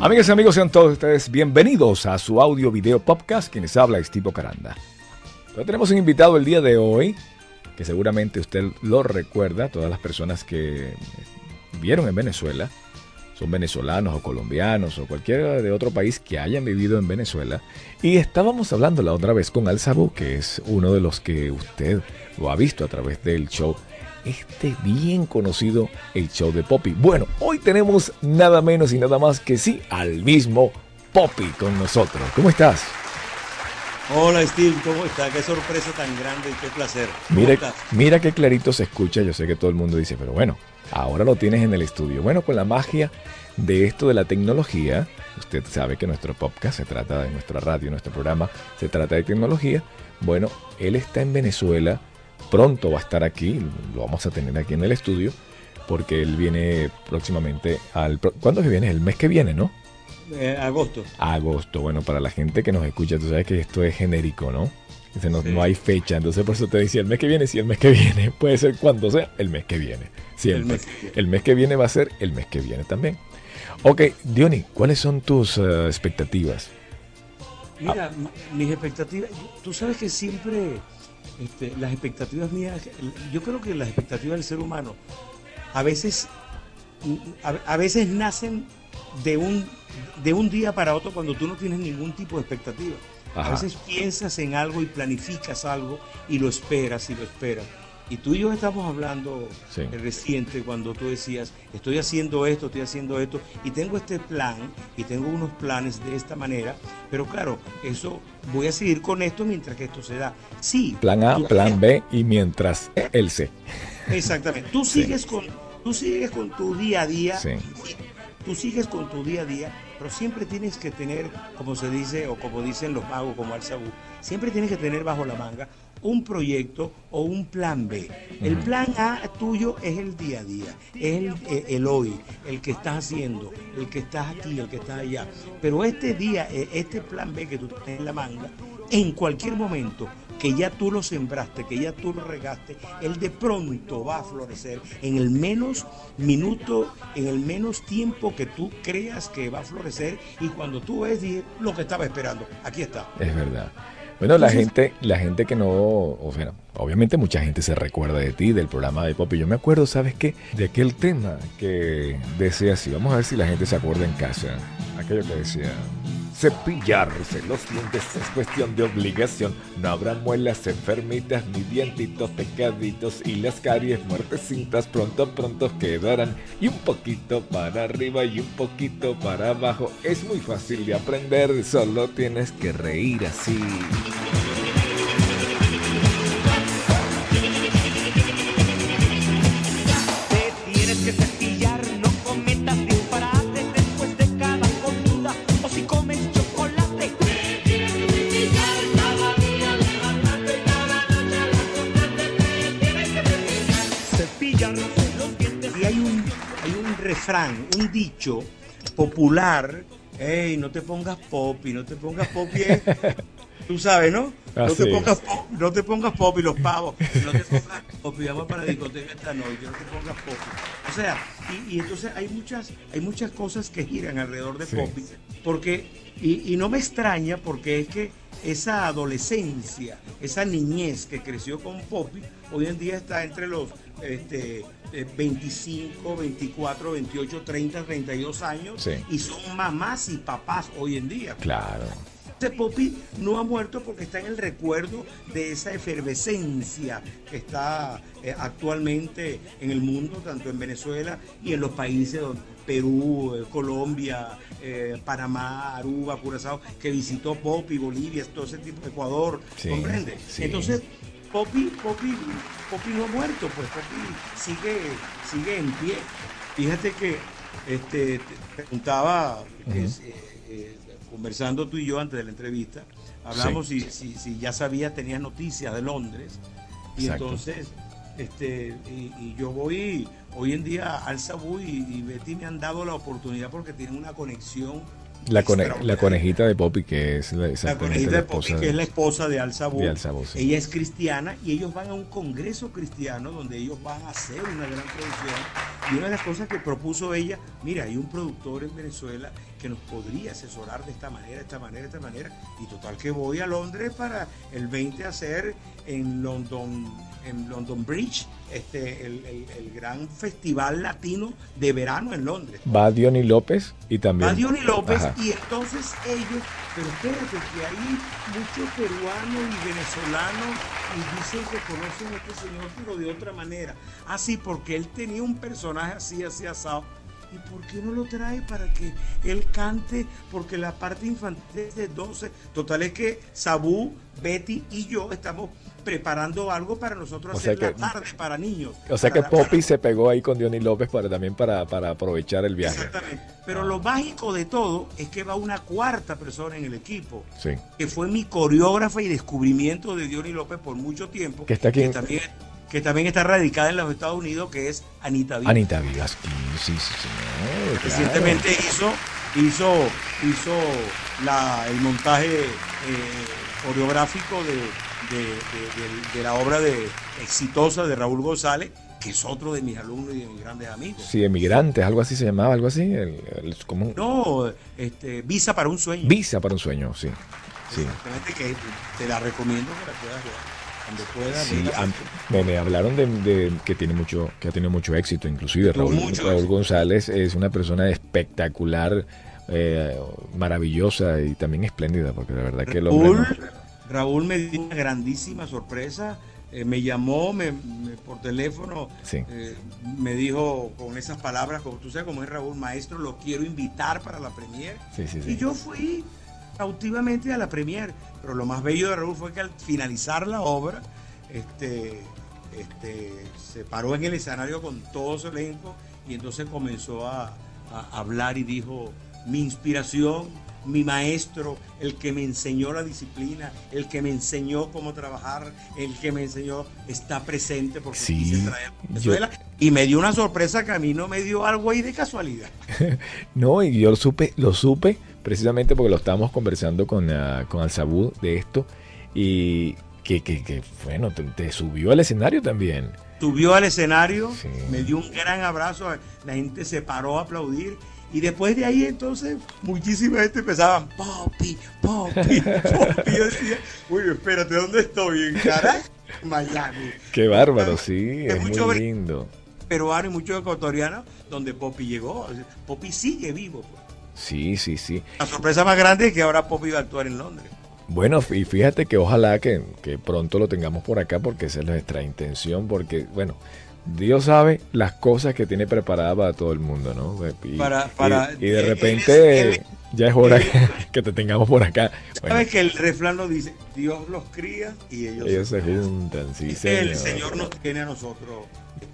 Amigas y amigos, sean todos ustedes bienvenidos a su audio video podcast. Quienes habla es Tipo Caranda. Pero tenemos un invitado el día de hoy, que seguramente usted lo recuerda. Todas las personas que vivieron en Venezuela, son venezolanos o colombianos o cualquiera de otro país que hayan vivido en Venezuela. Y estábamos hablando la otra vez con Al Sabú, que es uno de los que usted lo ha visto a través del show, bien conocido, el show de Poppy. Bueno, hoy tenemos nada menos y nada más que sí al mismo Poppy con nosotros. ¿Cómo estás? Hola Steve, ¿cómo estás? Qué sorpresa tan grande y qué placer. Mira qué clarito se escucha. Yo sé que todo el mundo dice, pero bueno, ahora lo tienes en el estudio. Bueno, con la magia de esto de la tecnología, usted sabe que nuestro podcast se trata de nuestra radio, nuestro programa se trata de tecnología. Bueno, él está en Venezuela. Pronto va a estar aquí, lo vamos a tener aquí en el estudio, porque él viene próximamente ¿cuándo que viene? El mes que viene, ¿no? Agosto. Agosto, bueno, para la gente que nos escucha, tú sabes que esto es genérico, ¿no? Sí. No hay fecha, entonces por eso te decía el mes que viene, sí, el mes que viene, puede ser cuando sea, el mes que viene, siempre. El mes que viene va a ser el mes que viene también. Ok, Diony, ¿cuáles son tus expectativas? Mira, mis expectativas, tú sabes que siempre... las expectativas mías, yo creo que las expectativas del ser humano a veces nacen de un día para otro cuando tú no tienes ningún tipo de expectativa. Ajá. A veces piensas en algo y planificas algo y lo esperas. Y tú y yo estamos hablando reciente cuando tú decías, estoy haciendo esto, y tengo este plan, y tengo unos planes de esta manera, pero claro, eso voy a seguir con esto mientras que esto se da. Sí. Plan A, plan B, y mientras el C. Exactamente. Tú sigues con tu día a día. Sí. Tú sigues con tu día a día, pero siempre tienes que tener, como se dice, o como dicen los magos, como Al Sabú, siempre tienes que tener bajo la manga un proyecto o un plan B. El plan A tuyo es el día a día, es el hoy, el que estás haciendo, el que estás aquí, el que estás allá. Pero este plan B que tú tienes en la manga, en cualquier momento que ya tú lo sembraste, que ya tú lo regaste, él de pronto va a florecer en el menos minuto, en el menos tiempo que tú creas que va a florecer, y cuando tú ves lo que estaba esperando, aquí está. Es verdad. Bueno, la gente que no, o sea, obviamente mucha gente se recuerda de ti, del programa de Poppy. Yo me acuerdo, ¿sabes qué? De aquel tema que decía así, vamos a ver si la gente se acuerda en casa. Aquello que decía, cepillarse los dientes es cuestión de obligación. No habrá muelas enfermitas ni dientitos pecaditos, y las caries muertecitas pronto quedarán. Y un poquito para arriba y un poquito para abajo. Es muy fácil de aprender, solo tienes que reír así. Te tienes que cepillar, no cometas disparates después de cada comida, o si comes chocolate. Te tienes que cepillar cada día, levantarte cada noche al acostarte. Te tienes que cepillar, cepillarse los dientes. Y hay un refrán, un dicho popular, no te pongas Poppy, tú sabes, ¿no? No te pongas Poppy, los pavos, no te pongas Poppy, vamos para la discoteca esta noche, no te pongas Poppy. O sea, y entonces hay muchas cosas que giran alrededor de Poppy, porque, y no me extraña, porque es que esa adolescencia, esa niñez que creció con Poppy, hoy en día está entre los 25, 24, 28, 30, 32 años, y son mamás y papás hoy en día. Claro. Poppy no ha muerto porque está en el recuerdo de esa efervescencia que está actualmente en el mundo, tanto en Venezuela y en los países Perú, Colombia, Panamá, Aruba, Curazao, que visitó Poppy, Bolivia, todo ese tipo de Ecuador, ¿comprende? Sí. Entonces, Poppy no ha muerto, pues Poppy sigue en pie. Fíjate que te preguntaba, conversando tú y yo antes de la entrevista, hablamos si ya sabías, tenías noticias de Londres. Y exacto. Entonces, y yo voy hoy en día Al Sabú y Betty me han dado la oportunidad porque tienen una conexión. La conejita de Poppy, que es la conejita de Poppy, que es la esposa de Al Sabú. Sí. Ella es cristiana y ellos van a un congreso cristiano donde ellos van a hacer una gran producción. Y una de las cosas que propuso ella, mira, hay un productor en Venezuela que nos podría asesorar de esta manera, y total que voy a Londres para el 20 hacer en London Bridge, el gran festival latino de verano en Londres. Va Diony López y también... Va Diony López, Ajá. y entonces ellos, pero espérate, que hay muchos peruanos y venezolanos y dicen que conocen a este señor, pero de otra manera. Así, porque él tenía un personaje así asado. ¿Y por qué no lo trae para que él cante? Porque la parte infantil es de 12. Total es que Sabú, Betty y yo estamos preparando algo para nosotros O hacer sea la que- tarde para niños. O sea que Para- Poppy se pegó ahí con Diony López para aprovechar el viaje. Exactamente. Pero lo mágico de todo es que va una cuarta persona en el equipo, Sí. que fue mi coreógrafa y descubrimiento de Diony López por mucho tiempo, Que está aquí en- que también está radicada en los Estados Unidos, que es Anita Vila. Anita Vivas, sí, señor. Recientemente hizo el montaje coreográfico de la obra exitosa de Raúl González, que es otro de mis alumnos y de mis grandes amigos. Sí, Emigrantes, algo así se llamaba, algo así. Como No, Visa para un sueño. Visa para un sueño, sí. Sí. Exactamente, que te la recomiendo que la puedas ver. Cuando puedas. Sí, verla. me hablaron de que tiene mucho, que ha tenido mucho éxito, inclusive Tuvo Raúl mucho éxito. González es una persona espectacular, maravillosa y también espléndida, porque la verdad que el hombre Raúl me dio una grandísima sorpresa. Me llamó por teléfono, Sí. me dijo con esas palabras, como tú sabes cómo es Raúl, maestro, lo quiero invitar para la premier. Sí, sí, Y sí. yo fui cautivamente a la premier. Pero lo más bello de Raúl fue que al finalizar la obra, se paró en el escenario con todo su elenco y entonces comenzó a hablar y dijo: mi inspiración, mi maestro, el que me enseñó la disciplina, el que me enseñó cómo trabajar, el que me enseñó, está presente porque Sí, quise traer a Venezuela. Y me dio una sorpresa que a mí no me dio algo ahí de casualidad. No, y yo lo supe precisamente porque lo estábamos conversando con Alzabú de esto y que bueno, te subió al escenario también. Subió al escenario, Sí. me dio un gran abrazo, la gente se paró a aplaudir y después de ahí entonces muchísima gente empezaban: Poppy, Poppy, Poppy. Yo decía: uy, espérate, ¿dónde estoy? ¿En Caracas? Miami. Qué bárbaro, sí, Es es mucho muy lindo. Peruano y muchos ecuatorianos donde Poppy llegó. Poppy sigue vivo, pues. Sí, sí, sí. La sorpresa más grande es que ahora Poppy va a actuar en Londres. Bueno, y fíjate que ojalá que pronto lo tengamos por acá porque esa es nuestra intención, porque, bueno, Dios sabe las cosas que tiene preparadas para todo el mundo, ¿no? Y de repente ya es hora que te tengamos por acá. Bueno, ¿Sabes que el refrán lo dice? Dios los cría y ellos se juntan, sí, El señor. Señor nos tiene a nosotros,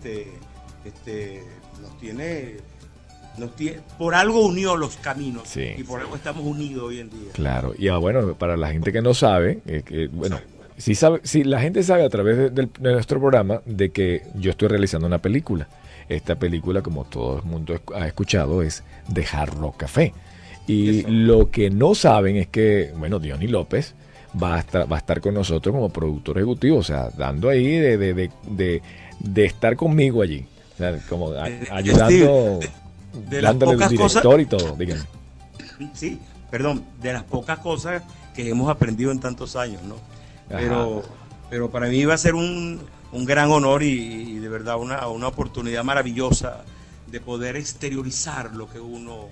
nos tiene, por algo unió los caminos, Sí. y por algo estamos unidos hoy en día. Claro, y bueno, para la gente que no sabe, bueno, si la gente sabe a través de nuestro programa de que yo estoy realizando una película. Esta película, como todo el mundo ha escuchado, es de Hard Rock Café. Y Eso. lo que no saben es que, bueno, Diony López va a estar con nosotros como productor ejecutivo, o sea, dando ahí de estar conmigo allí, o sea, como ayudando, de las dándole el pocas director y todo, díganme. Sí, perdón, de las pocas cosas que hemos aprendido en tantos años, ¿no? Pero para mí va a ser un gran honor y de verdad una oportunidad maravillosa de poder exteriorizar lo que uno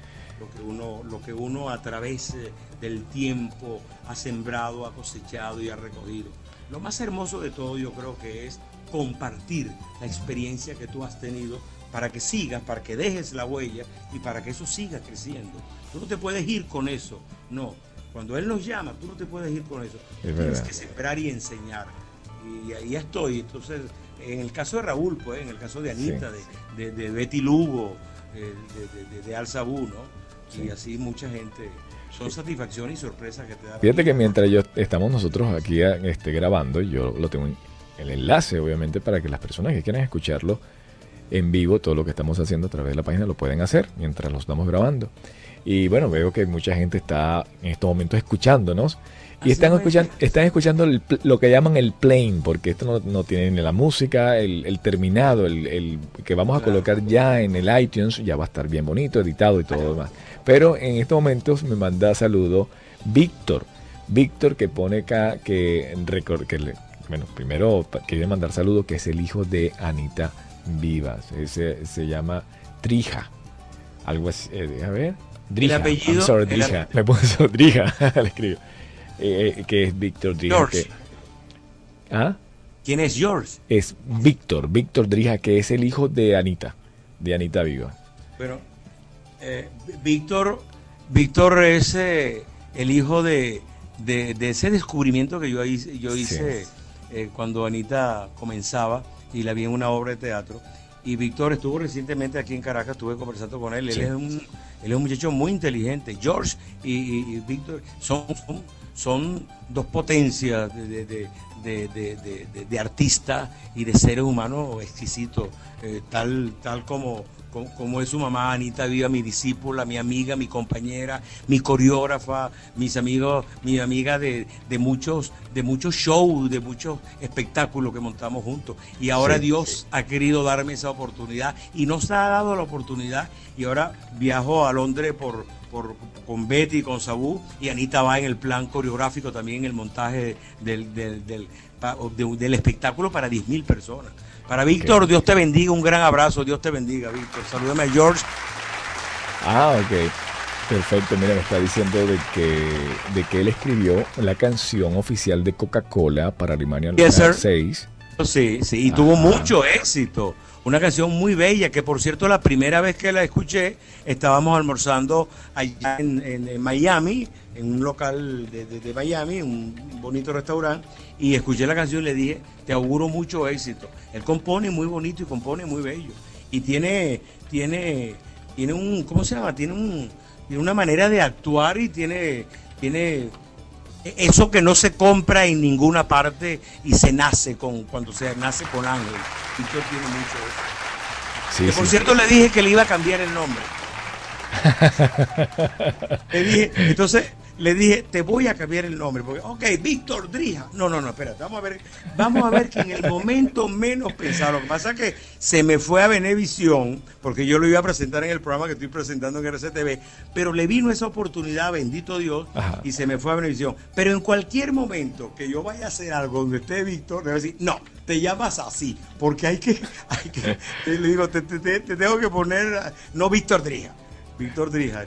a través del tiempo ha sembrado, ha cosechado y ha recogido. Lo más hermoso de todo, yo creo que es compartir la experiencia que tú has tenido para que sigas, para que dejes la huella y para que eso siga creciendo. Tú no te puedes ir con eso, no. Cuando Él nos llama, tú no te puedes ir con eso. Es Tienes verdad. que sembrar y enseñar. Y ahí estoy. Entonces, en el caso de Raúl, pues, en el caso de Anita, de Betty Lugo, de Alzabú, ¿no? Sí. Y así mucha gente. Son satisfacciones y sorpresas que te da. la Fíjate que vida. mientras estamos nosotros aquí grabando, yo lo tengo en el enlace, obviamente, para que las personas que quieran escucharlo en vivo, todo lo que estamos haciendo a través de la página, lo pueden hacer mientras lo estamos grabando. Y bueno, veo que mucha gente está en estos momentos escuchándonos. Y Así es. están escuchando lo que llaman el plain, porque esto no tiene ni la música, el terminado, el que vamos a Claro. colocar ya en el iTunes, ya va a estar bien bonito, editado y todo lo demás. Pero en estos momentos me manda saludo Víctor. Víctor que pone acá bueno, primero quiere mandar saludo, que es el hijo de Anita Vivas. Ese se llama Drija. Algo así, a ver. Drija. El apellido- I'm sorry, el Drija. Me puso Drija, le escribo. Que es Víctor Drija. George. ¿Ah? ¿Quién es George? Es Víctor Drija, que es el hijo de Anita Viva. Bueno, Víctor es el hijo de ese descubrimiento que yo hice cuando Anita comenzaba y la vi en una obra de teatro. Y Víctor estuvo recientemente aquí en Caracas, estuve conversando con él. Sí. Él es un muchacho muy inteligente. George y Víctor son dos potencias de artista y de seres humanos exquisitos, tal como es su mamá Anita Viva, mi discípula, mi amiga, mi compañera, mi coreógrafa, mi amiga de muchos shows, de muchos espectáculos que montamos juntos. Y ahora Sí. Dios ha querido darme esa oportunidad y nos ha dado la oportunidad. Y ahora viajo a Londres con Betty y con Sabú, y Anita va en el plan coreográfico, también en el montaje del espectáculo para 10.000 personas. Para Víctor, Dios te bendiga, un gran abrazo, Dios te bendiga, Víctor. Salúdame a George. Ok. Perfecto, mira, me está diciendo de que él escribió la canción oficial de Coca-Cola para Alemania Yes, sir. 6. Sí, y tuvo mucho éxito. Una canción muy bella, que por cierto la primera vez que la escuché, estábamos almorzando allá en Miami, en un local de Miami, un bonito restaurante, y escuché la canción y le dije, te auguro mucho éxito. Él compone muy bonito y compone muy bello. Y tiene un, ¿cómo se llama? Tiene una manera de actuar y tiene eso que no se compra en ninguna parte y se nace cuando se nace con Ángel. Víctor tiene mucho eso. Sí, Que por sí. cierto le dije que le iba a cambiar el nombre. Entonces le dije, te voy a cambiar el nombre. Porque, ok, Víctor Drija. No, espérate, vamos a ver que en el momento menos pensado. Lo que pasa es que se me fue a Venevisión, porque yo lo iba a presentar en el programa que estoy presentando en RCTV, pero le vino esa oportunidad, bendito Dios, Ajá. y se me fue a Venevisión. Pero en cualquier momento que yo vaya a hacer algo donde esté Víctor, le voy a decir, no, te llamas así, porque hay que le digo, te tengo que poner, no Víctor Drija, Víctor Drija.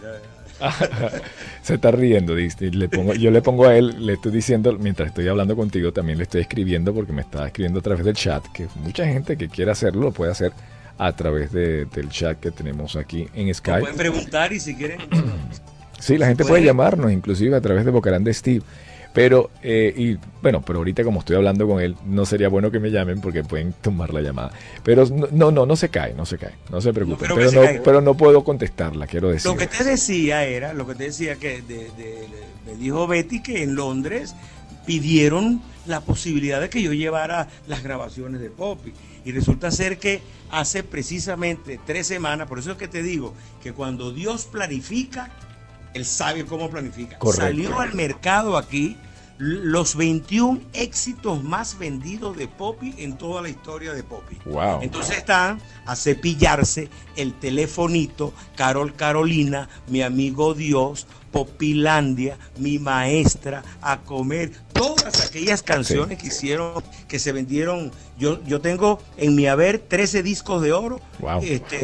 Se está riendo, dice. Yo le pongo a él, le estoy diciendo, mientras estoy hablando contigo, también le estoy escribiendo, porque me está escribiendo a través del chat, que mucha gente que quiera hacerlo lo puede hacer a través del chat que tenemos aquí en Skype. Pueden preguntar y si quieren. Sí, la gente puede llamarnos, inclusive a través de Bocarán de Steve. Pero pero ahorita como estoy hablando con él, no sería bueno que me llamen porque pueden tomar la llamada. Pero no se cae, no se preocupen. No creo que se caiga. Pero no puedo contestarla, quiero decir. Lo que te decía que me dijo Betty que en Londres pidieron la posibilidad de que yo llevara las grabaciones de Poppy. Y resulta ser que hace precisamente 3 semanas, por eso es que te digo que cuando Dios planifica, Él sabe cómo planifica. Correcto. Salió al mercado aquí los 21 éxitos más vendidos de Poppy en toda la historia de Poppy. Wow. Entonces están a cepillarse, el telefonito, Carolina, mi amigo Dios, Popilandia, mi maestra, a comer, todas aquellas canciones que hicieron, que se vendieron. Yo tengo en mi haber 13 discos de oro, Wow.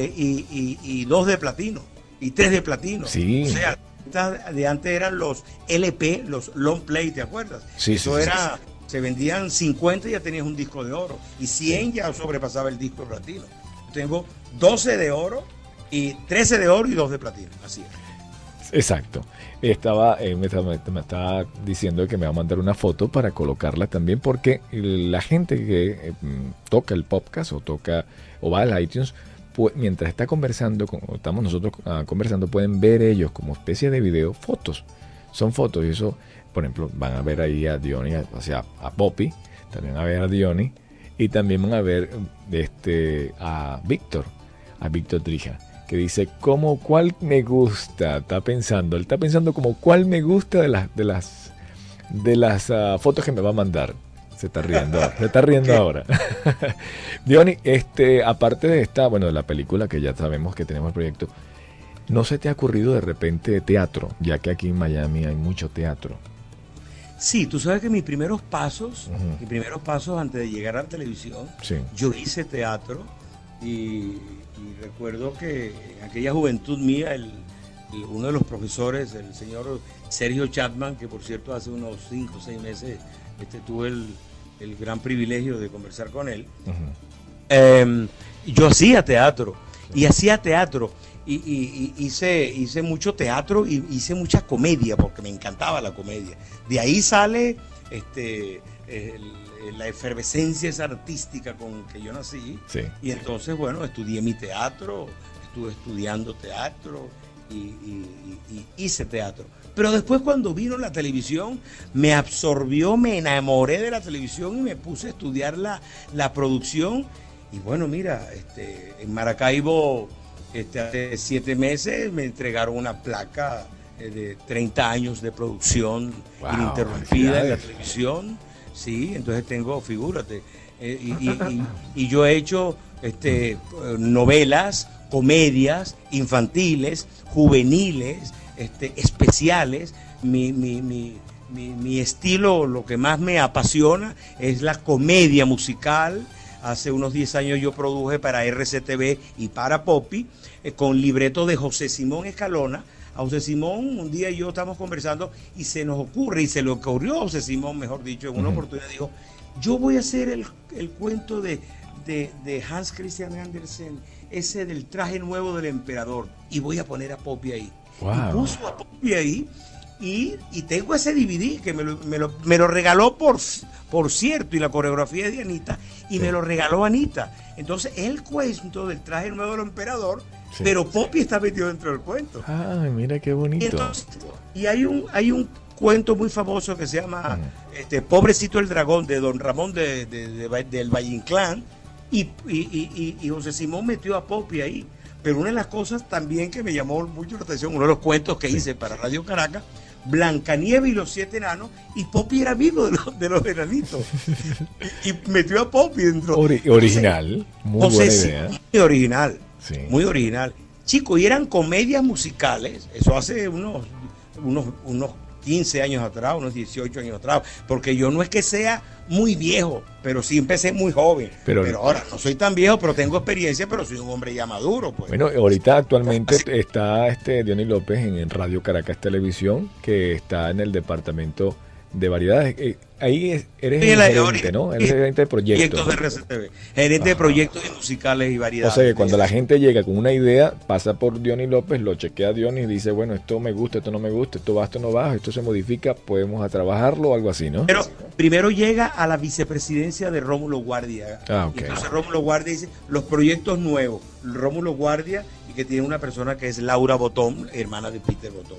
y 2 de platino, y 3 de platino. Sí. O sea, de antes eran los LP, los long play, ¿te acuerdas? Sí, Eso sí, era, se vendían 50 y ya tenías un disco de oro, y 100 ya sobrepasaba el disco de platino. Tengo 12 de oro, y 13 de oro y 2 de platino, así es. Exacto. Me estaba diciendo que me va a mandar una foto para colocarla también, porque la gente que toca el podcast o va al iTunes, mientras está conversando, estamos nosotros conversando, pueden ver ellos como especie de video fotos. Son fotos y eso, por ejemplo, van a ver ahí a Diony, o sea, a Poppy, también a ver a Diony, y también van a ver a Víctor Drija. que dice, ¿cuál me gusta? Él está pensando como cuál me gusta de las fotos que me va a mandar. Se está riendo ahora. Diony, aparte de de la película que ya sabemos que tenemos el proyecto, ¿no se te ha ocurrido de repente teatro? Ya que aquí en Miami hay mucho teatro. Sí, tú sabes que mis primeros pasos antes de llegar a la televisión, Sí. yo hice teatro y recuerdo que en aquella juventud mía, uno de los profesores, el señor Sergio Chapman, que por cierto hace unos 5 o 6 meses tuve el gran privilegio de conversar con él, yo hacía teatro y hice mucho teatro y hice mucha comedia porque me encantaba la comedia. De ahí sale la efervescencia esa artística con que yo nací. Sí. Y entonces, bueno, estudié mi teatro, estuve estudiando teatro y hice teatro. Pero después cuando vino la televisión, me absorbió, me enamoré de la televisión y me puse a estudiar la producción. Y bueno, mira, en Maracaibo, hace 7 meses me entregaron una placa de 30 años de producción ininterrumpida en la televisión. Sí, entonces figúrate, y yo he hecho novelas, comedias infantiles, juveniles, especiales. Mi estilo, lo que más me apasiona es la comedia musical. Hace unos 10 años yo produje para RCTV y para Poppy, con libreto de José Simón Escalona. A José Simón, un día yo estamos conversando y se nos ocurre, y se le ocurrió a José Simón, mejor dicho, en una oportunidad dijo, yo voy a hacer el cuento de Hans Christian Andersen, ese del traje nuevo del emperador, y voy a poner a Poppy ahí. Wow. Y puso a Poppy ahí, y tengo ese DVD que me lo regaló por cierto, y la coreografía es de Anita, y Sí. me lo regaló Anita. Entonces, el cuento del traje nuevo del emperador, Sí. pero Poppy está metido dentro del cuento. Ay, mira qué bonito. Y entonces, hay un cuento muy famoso que se llama Pobrecito el dragón, de Don Ramón del Valle Inclán, y José Simón metió a Poppy ahí. Pero una de las cosas también que me llamó mucho la atención, uno de los cuentos que hice para Radio Caracas, Blancanieves y los 7 enanos, y Poppy era amigo de los enanitos. y metió a Poppy dentro. Original, muy buena idea. Muy original, Sí. muy original. Chicos, y eran comedias musicales, eso hace unos 15 años atrás, unos 18 años atrás, porque yo no es que sea muy viejo, pero sí empecé muy joven. Pero ahora no soy tan viejo, pero tengo experiencia, pero soy un hombre ya maduro, pues. Bueno, ahorita actualmente está Diony López en Radio Caracas Televisión, que está en el departamento de variedades. Ahí eres el gerente, ¿no? Eres el gerente de proyectos. De RCTV, gerente de proyectos y musicales y variedades. O sea que cuando la gente llega con una idea, pasa por Diony López, lo chequea Diony y dice, bueno, esto me gusta, esto no me gusta, esto va, esto no va, esto se modifica, podemos a trabajarlo o algo así, ¿no? Pero primero llega a la vicepresidencia de Rómulo Guardia. Ah, ok. Y entonces Rómulo Guardia dice, los proyectos nuevos, Rómulo Guardia, y que tiene una persona que es Laura Botón, hermana de Peter Botón.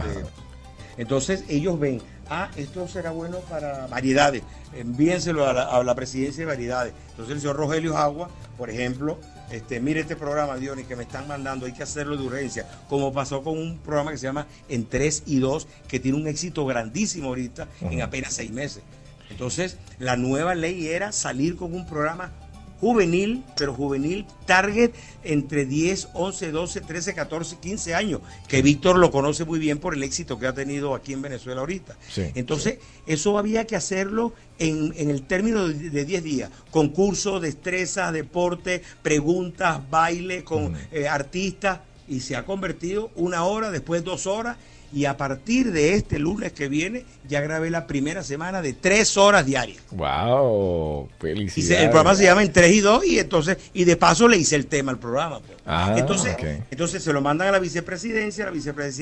Entonces ellos ven, esto será bueno para variedades, envíenselo a la presidencia de variedades. Entonces el señor Rogelio Agua, por ejemplo, mire este programa, Diony, que me están mandando, hay que hacerlo de urgencia, como pasó con un programa que se llama En 3 y 2, que tiene un éxito grandísimo ahorita en apenas 6 meses. Entonces la nueva ley era salir con un programa juvenil, pero juvenil target entre 10, 11, 12, 13, 14, 15 años, que Víctor lo conoce muy bien por el éxito que ha tenido aquí en Venezuela ahorita. Sí. Entonces, eso había que hacerlo en el término de 10 días. Concurso, destreza, deporte, preguntas, baile con artistas, y se ha convertido 1 hora, después 2 horas, y a partir de este lunes que viene ya grabé la primera semana de 3 horas diarias. ¡Wow! Y ¡Felicidades! el programa se llama En 3 y 2, y de paso le hice el tema al programa. Pues. Entonces se lo mandan a la vicepresidencia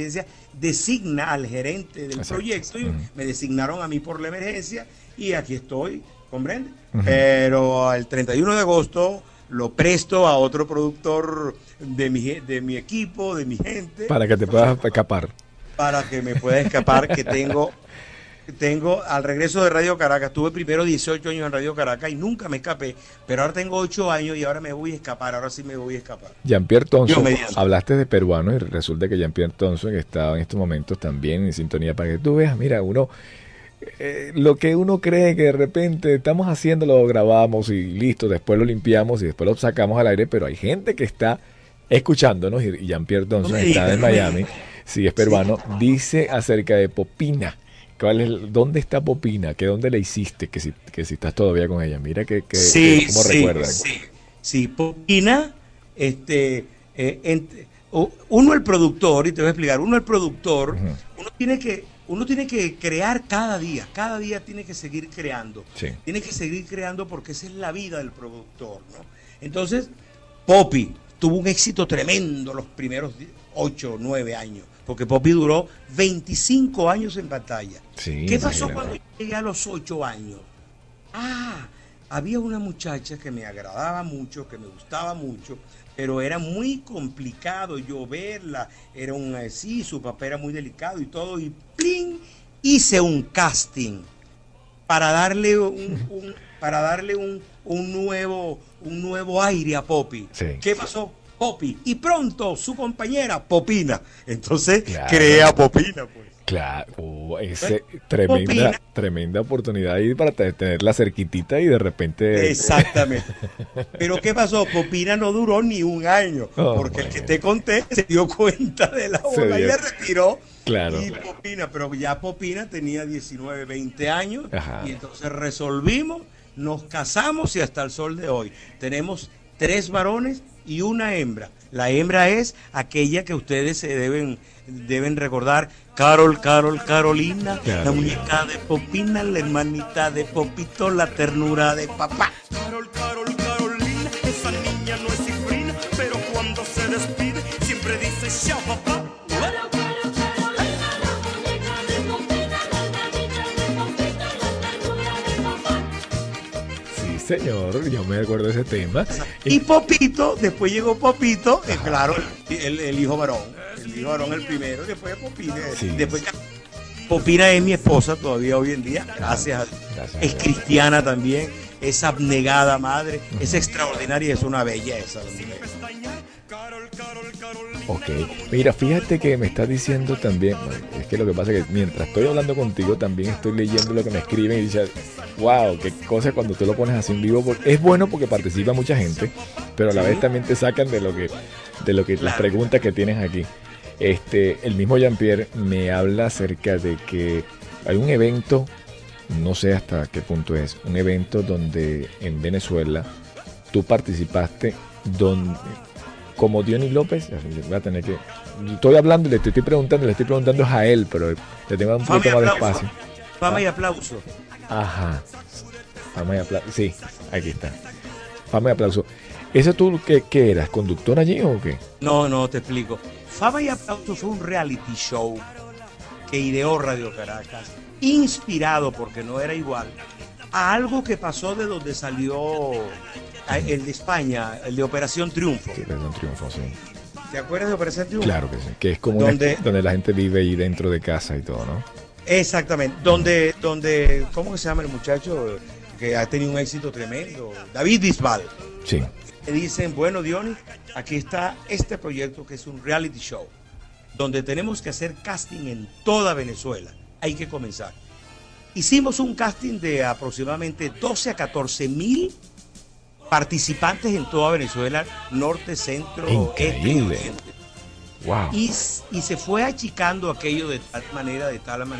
designa al gerente del proyecto, y me designaron a mí por la emergencia, y aquí estoy, ¿comprende? Pero el 31 de agosto lo presto a otro productor de mi equipo, de mi gente. Para que te puedas escapar. Para que me pueda escapar, que tengo tengo al regreso de Radio Caracas, tuve primero 18 años en Radio Caracas y nunca me escapé, pero ahora tengo 8 años y ahora me voy a escapar, ahora sí me voy a escapar. Jean-Pierre Thompson, Dios mediante. hablaste de peruano y resulta que Jean-Pierre Thompson estaba en estos momentos también en sintonía para que tú veas, mira, lo que uno cree que de repente estamos haciendo lo grabamos y listo, después lo limpiamos y después lo sacamos al aire, pero hay gente que está escuchándonos y Jean-Pierre Thompson está en Miami, sí es peruano, dice acerca de Popina. ¿Dónde está Popina? ¿Dónde la hiciste? Que si estás todavía con ella. Mira cómo recuerdan. Sí, Popina, uno el productor, y te voy a explicar, uno el productor, uno tiene que crear cada día tiene que seguir creando. Sí. Tiene que seguir creando porque esa es la vida del productor, ¿no? Entonces, Poppy tuvo un éxito tremendo los primeros 8 o 9 años. Porque Poppy duró 25 años en pantalla. Sí, ¿Qué pasó cuando llegué a los 8 años? Había una muchacha que me agradaba mucho, que me gustaba mucho, pero era muy complicado yo verla. Era su papel era muy delicado y todo, y ¡plin! Hice un casting para darle un nuevo aire a Poppy. Sí. ¿Qué pasó? Poppy, y pronto su compañera Popina. Entonces creé a Popina, pues. Claro, Popina. tremenda oportunidad ahí para tenerla cerquitita y de repente... Exactamente. Pero ¿qué pasó? Popina no duró ni un año, porque el que te conté se dio cuenta de la bola y le retiró. Claro. Y Popina, pero ya Popina tenía 19, 20 años. Ajá. Y entonces resolvimos, nos casamos y hasta el sol de hoy tenemos 3 varones y una hembra. La hembra es aquella que ustedes se deben recordar, Carolina, la muñeca de Popina, la hermanita de Popito, la ternura de papá. Carolina, esa niña no es cifrina, pero cuando se despide siempre dice chao papá. Señor, yo me acuerdo de ese tema. Y Popito, después llegó Popito, claro, el hijo varón. El hijo varón el primero, después Popina. Sí. Después Popina es mi esposa todavía hoy en día, gracias a Dios. Es cristiana también, es abnegada madre, es extraordinaria, es una belleza. Ok, mira, fíjate que me estás diciendo también, es que lo que pasa es que mientras estoy hablando contigo también estoy leyendo lo que me escriben y dices, wow, qué cosa cuando tú lo pones así en vivo, es bueno porque participa mucha gente, pero a la vez también te sacan de lo que las preguntas que tienes aquí. El mismo Jean-Pierre me habla acerca de que hay un evento, no sé hasta qué punto es, un evento donde en Venezuela tú participaste como Diony López. Voy a tener que... Estoy hablando y le estoy preguntando a él, pero le tengo un poquito más de espacio. Fama y aplauso. Ajá. Fama y aplauso. Sí, aquí está. Fama y aplauso. ¿Eso tú qué eras? ¿Conductor allí o qué? No, te explico. Fama y aplauso fue un reality show que ideó Radio Caracas, inspirado, porque no era igual, a algo que pasó de donde salió el de España, el de Operación Triunfo. Sí, Operación Triunfo, sí. ¿Te acuerdas de Operación Triunfo? Claro que sí, que es como donde la gente vive ahí dentro de casa y todo, ¿no? Exactamente, donde ¿cómo que se llama el muchacho que ha tenido un éxito tremendo? David Bisbal. Sí. Le dicen, bueno, Diony, aquí está este proyecto que es un reality show, donde tenemos que hacer casting en toda Venezuela. Hay que comenzar. Hicimos un casting de aproximadamente 12 a 14 mil participantes en toda Venezuela, norte, centro, este y oriente. Wow. Y se fue achicando aquello de tal manera,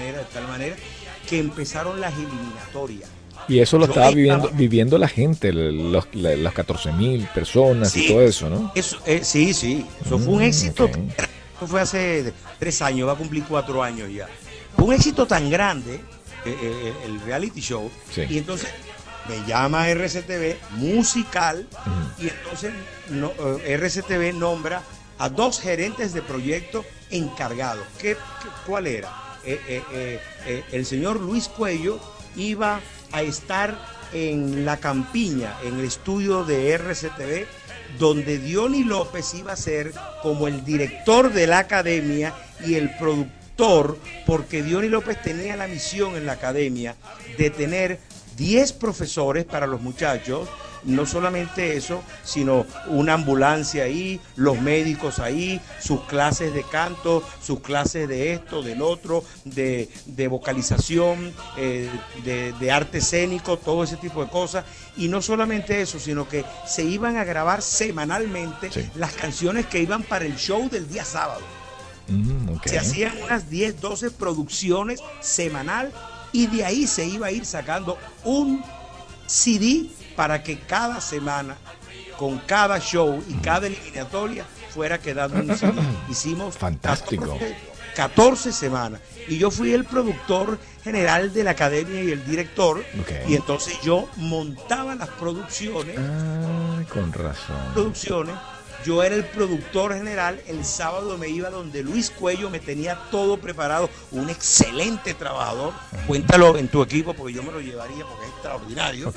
que empezaron las eliminatorias. Y eso lo estaba viviendo la gente, los 14.000 personas, sí, y todo eso, ¿no? Eso, sí, eso fue un éxito. Okay. Eso fue hace 3 años, va a cumplir 4 años ya. Fue un éxito tan grande, el reality show, sí. Y entonces me llama RCTV musical, y entonces RCTV nombra a 2 gerentes de proyecto encargados. ¿Cuál era? El señor Luis Cuello iba a estar en La Campiña, en el estudio de RCTV, donde Diony López iba a ser como el director de la academia y el productor, porque Diony López tenía la misión en la academia de tener 10 profesores para los muchachos. No solamente eso, sino una ambulancia ahí, los médicos ahí, sus clases de canto, sus clases de esto, del otro, de vocalización, de arte escénico, todo ese tipo de cosas. Y no solamente eso, sino que se iban a grabar semanalmente las canciones que iban para el show del día sábado. Okay. Se hacían unas 10, 12 producciones semanal y de ahí se iba a ir sacando un CD para que cada semana, con cada show y cada eliminatoria, fuera quedando un CD. Hicimos fantástico. 14 semanas. Y yo fui el productor general de la academia y el director. Y entonces yo montaba las producciones. Con razón. Yo era el productor general. El sábado me iba donde Luis Cuello me tenía todo preparado. Un excelente trabajador. Cuéntalo en tu equipo porque yo me lo llevaría porque es extraordinario.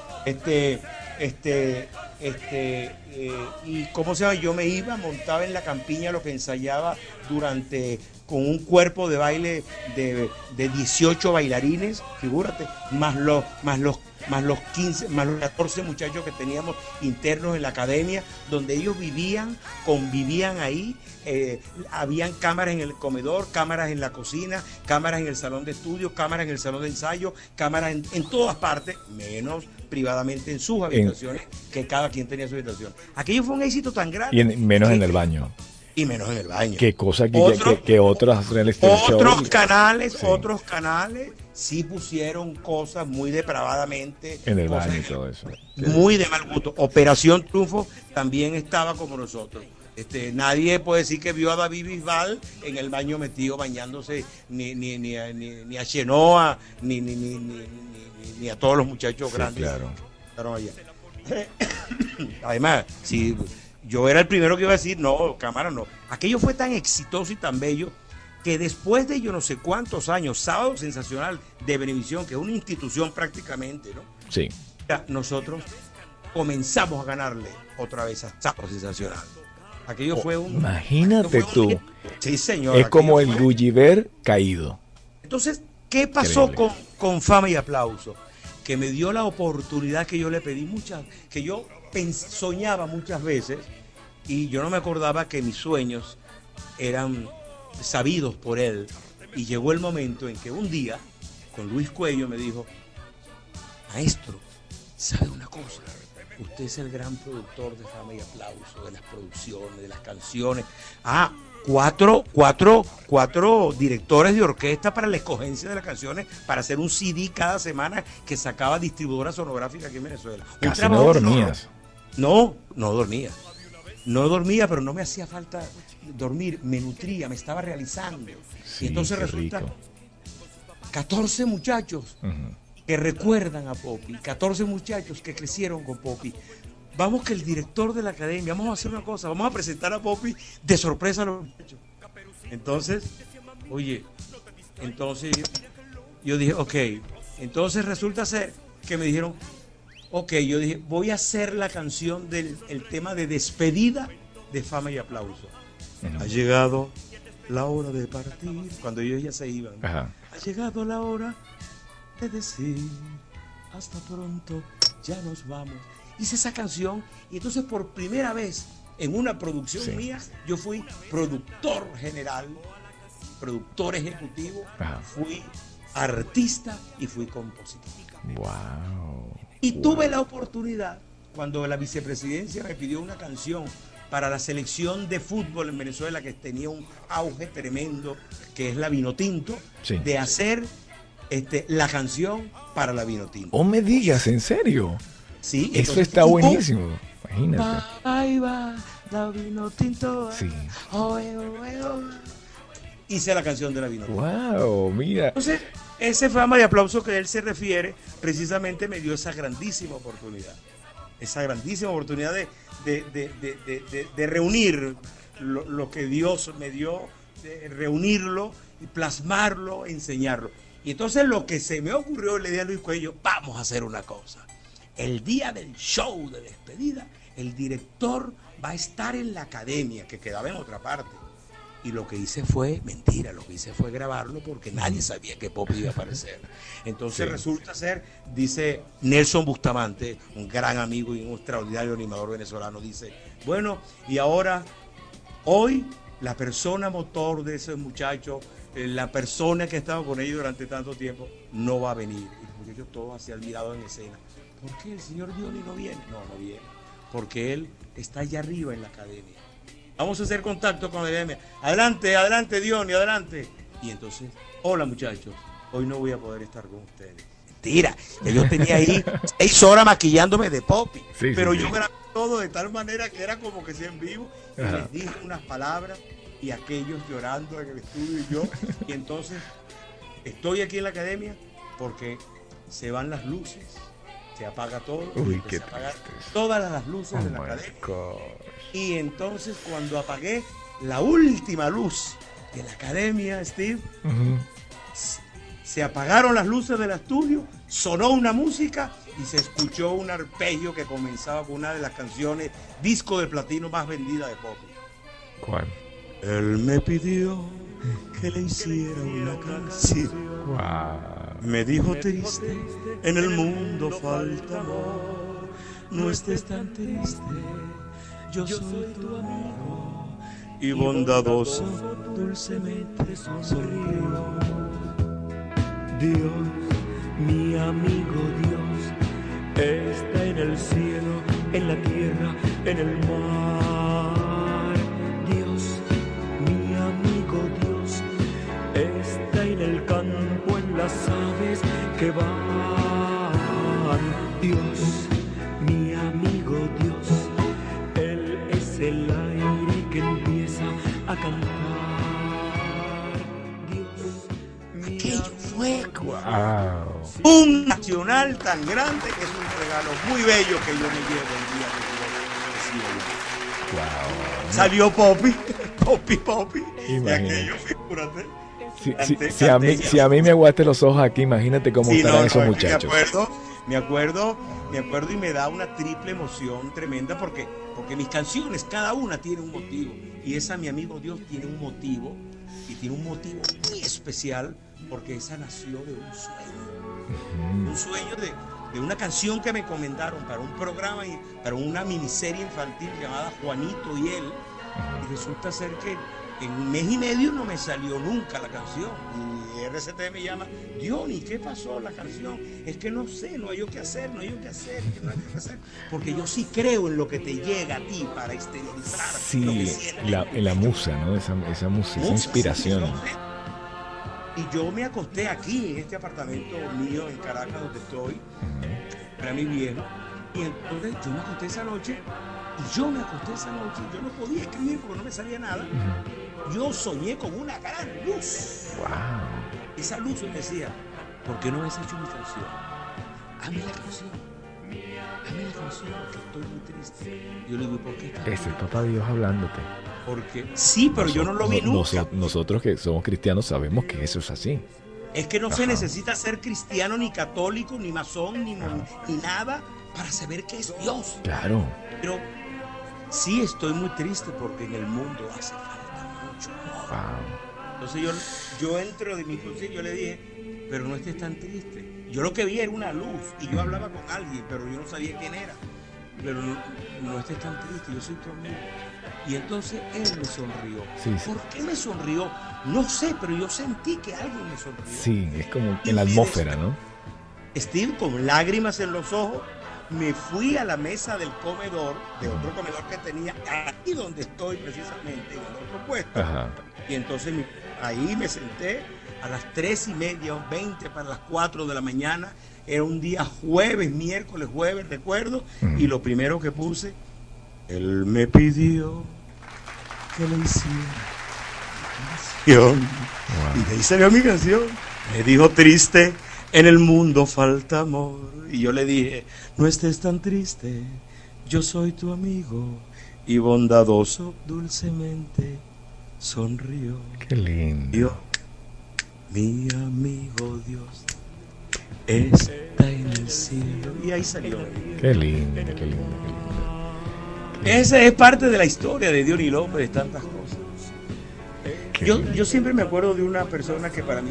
Y cómo se llama, yo me iba, montaba en la campiña lo que ensayaba con un cuerpo de baile de 18 bailarines, figúrate, más los 14 muchachos que teníamos internos en la academia, donde ellos convivían ahí. Habían cámaras en el comedor, cámaras en la cocina, cámaras en el salón de estudio, cámaras en el salón de ensayo, cámaras en todas partes, menos privadamente en sus habitaciones, que cada quien tenía su habitación. Aquello fue un éxito tan grande. Y menos en el baño. Y menos en el baño. Qué cosa que otros otros canales sí pusieron cosas muy depravadamente en el baño y todo eso. Muy de mal gusto. Operación Triunfo también estaba como nosotros. Nadie puede decir que vio a David Bisbal en el baño metido bañándose, ni a Chenoa, ni a todos los muchachos grandes. Claro. Allá. Además, si yo era el primero que iba a decir, no, cámara, no. Aquello fue tan exitoso y tan bello que después de yo no sé cuántos años, Sábado Sensacional de Venevisión, que es una institución prácticamente, ¿no? Sí. Nosotros comenzamos a ganarle otra vez a Sábado Sensacional. Aquello fue un... Imagínate tú. Sí, señor. Es como el Gulliver caído. Entonces, ¿qué pasó con Fama y Aplauso? Que me dio la oportunidad que yo le pedí que yo soñaba muchas veces, y yo no me acordaba que mis sueños eran sabidos por él. Y llegó el momento en que un día, con Luis Cuello, me dijo: maestro, ¿sabe una cosa? Usted es el gran productor de Fama y Aplauso, de las producciones, de las canciones. Cuatro directores de orquesta para la escogencia de las canciones, para hacer un CD cada semana que sacaba distribuidora sonográfica aquí en Venezuela. Casi no dormías. No dormía. No dormía, pero no me hacía falta dormir, me nutría, me estaba realizando. Sí, y entonces resulta, 14 muchachos que recuerdan a Popi, 14 muchachos que crecieron con Popi. Vamos que el director de la academia, vamos a hacer una cosa, vamos a presentar a Popi de sorpresa a los muchachos. Entonces, yo dije, ok. Entonces resulta ser que me dijeron, ok, yo dije, voy a hacer la canción el tema de despedida de Fama y Aplauso. Ha llegado la hora de partir, cuando ellos ya se iban. Ha llegado la hora de decir hasta pronto, ya nos vamos. Hice esa canción y entonces por primera vez en una producción mía yo fui productor general, productor ejecutivo, fui artista y fui compositor. Wow. Y tuve la oportunidad, cuando la vicepresidencia me pidió una canción para la selección de fútbol en Venezuela, que tenía un auge tremendo, que es la Vinotinto, de hacer la canción para la Vinotinto. Oh, me digas, ¿en serio? Sí. Eso está buenísimo. Imagínate. Ahí va la Vinotinto. Sí. Hice la canción de la Vinotinto. Wow, mira. Entonces, ese Fama y Aplauso que él se refiere, precisamente me dio esa grandísima oportunidad. Esa grandísima oportunidad de reunir lo que Dios me dio, de reunirlo y plasmarlo, enseñarlo. Y entonces lo que se me ocurrió, le dije a Luis Cuello, vamos a hacer una cosa. El día del show de despedida, el director va a estar en la academia, que quedaba en otra parte. Y lo que hice fue, mentira, lo que hice fue grabarlo porque nadie sabía que Poppy iba a aparecer. Entonces resulta ser, dice Nelson Bustamante, un gran amigo y un extraordinario animador venezolano, dice, bueno, y ahora, hoy, la persona motor de esos muchachos, la persona que estaba con ellos durante tanto tiempo, no va a venir. Y los muchachos todos así admirados en escena. ¿Por qué el señor Diony no viene? No viene. Porque él está allá arriba en la academia. Vamos a hacer contacto con la academia. Adelante, Diony, adelante. Y entonces, hola muchachos, hoy no voy a poder estar con ustedes. Mentira, yo tenía ahí 6 horas maquillándome de Poppy. Pero yo grabé todo de tal manera que era como que sea en vivo. Y les dije unas palabras y aquellos llorando en el estudio y yo. Y entonces, estoy aquí en la academia porque se van las luces. Se apaga todo. Uy, se apagan todas las luces de la academia. God. Y entonces cuando apagué la última luz de la academia, Steve, se apagaron las luces del estudio, sonó una música y se escuchó un arpegio que comenzaba con una de las canciones disco de platino más vendida de Poppy. ¿Cuál? Él me pidió que le hiciera una canción. Wow. Me dijo triste, en el mundo falta amor, no estés tan triste, yo soy tu amigo, y bondadoso dulcemente sonrió. Dios, mi amigo Dios, está en el cielo, en la tierra, en el mar. Dios, mi amigo Dios, está en el campo, en las aves que van. Dios, mi amigo Dios, Él es el aire que empieza a cantar. Dios, mi Aquello fue Wow. un nacional tan grande que es un regalo muy bello que yo me llevo el día que yo Wow. salió Poppy. Y Imagínate. aquello, figúrate. Si a mí me aguaste los ojos aquí, imagínate cómo estarán esos es que muchachos. Me acuerdo y me da una triple emoción tremenda porque mis canciones, cada una tiene un motivo. Y esa, mi amigo Dios, tiene un motivo. Y tiene un motivo muy especial porque esa nació de un sueño. Un sueño de una canción que me encomendaron para un programa, para una miniserie infantil llamada Juanito y él. Y resulta ser que en un mes y medio no me salió nunca la canción. Y RCT me llama, Diony, ¿qué pasó la canción? Es que no sé, no hay yo qué hacer. Porque yo sí creo en lo que te llega a ti para exteriorizar lo que Sí, sientes. en la musa, ¿no? Esa música, esa inspiración. Y yo me acosté aquí, en este apartamento mío en Caracas, donde estoy, para mi viejo. Y entonces yo me acosté esa noche. Yo no podía escribir porque no me salía nada. Yo soñé con una gran luz. Wow. Esa luz me decía, ¿por qué no has hecho mi canción? Hazme la canción porque estoy muy triste. Yo le digo, ¿por qué? Ese es Papá Dios hablándote. Porque sí, pero yo no lo vi nunca. Nosotros que somos cristianos sabemos que eso es así. Es que no se necesita ser cristiano, ni católico, ni masón, ni nada para saber que es Dios. Claro. Pero sí estoy muy triste porque en el mundo hace falta mucho amor. Wow. Entonces yo entro de mi concilio, yo le dije, pero no estés tan triste. Yo lo que vi era una luz y yo hablaba con alguien, pero yo no sabía quién era. Pero no estés tan triste, yo soy tu amigo. Y entonces él me sonrió. Sí. ¿Por qué me sonrió? No sé, pero yo sentí que alguien me sonrió. Sí, es como en la atmósfera, ¿no? Steve, con lágrimas en los ojos, me fui a la mesa del comedor, de otro comedor que tenía aquí donde estoy precisamente, en el otro puesto. Ajá. Y entonces ahí me senté a las 3:30, 20 para las 4 de la mañana. Era un día miércoles, jueves, recuerdo. Y lo primero que puse, él me pidió que le hiciera canción. Wow. Y de ahí salió mi canción. Me dijo, triste, en el mundo falta amor. Y yo le dije, no estés tan triste, yo soy tu amigo. Y bondadoso dulcemente sonrió. Qué lindo. Yo, mi amigo Dios, está en el cielo. Y ahí salió. Qué lindo, qué lindo, qué lindo. Esa es parte de la historia de Diony López, de tantas cosas. Yo siempre me acuerdo de una persona que para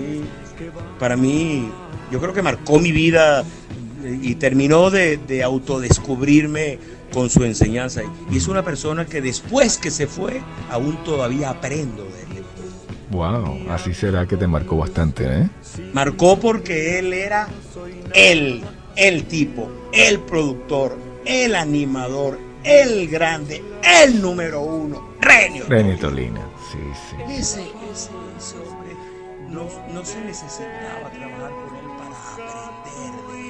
mí, yo creo que marcó mi vida y terminó de autodescubrirme con su enseñanza. Y es una persona que después que se fue, aún todavía aprendo de él. Wow, así será que te marcó bastante, ¿eh? Marcó porque él era el tipo, el productor, el animador, el grande, el número uno, Reni Tolina, sí. Ese hombre no se necesitaba trabajar con él para aprender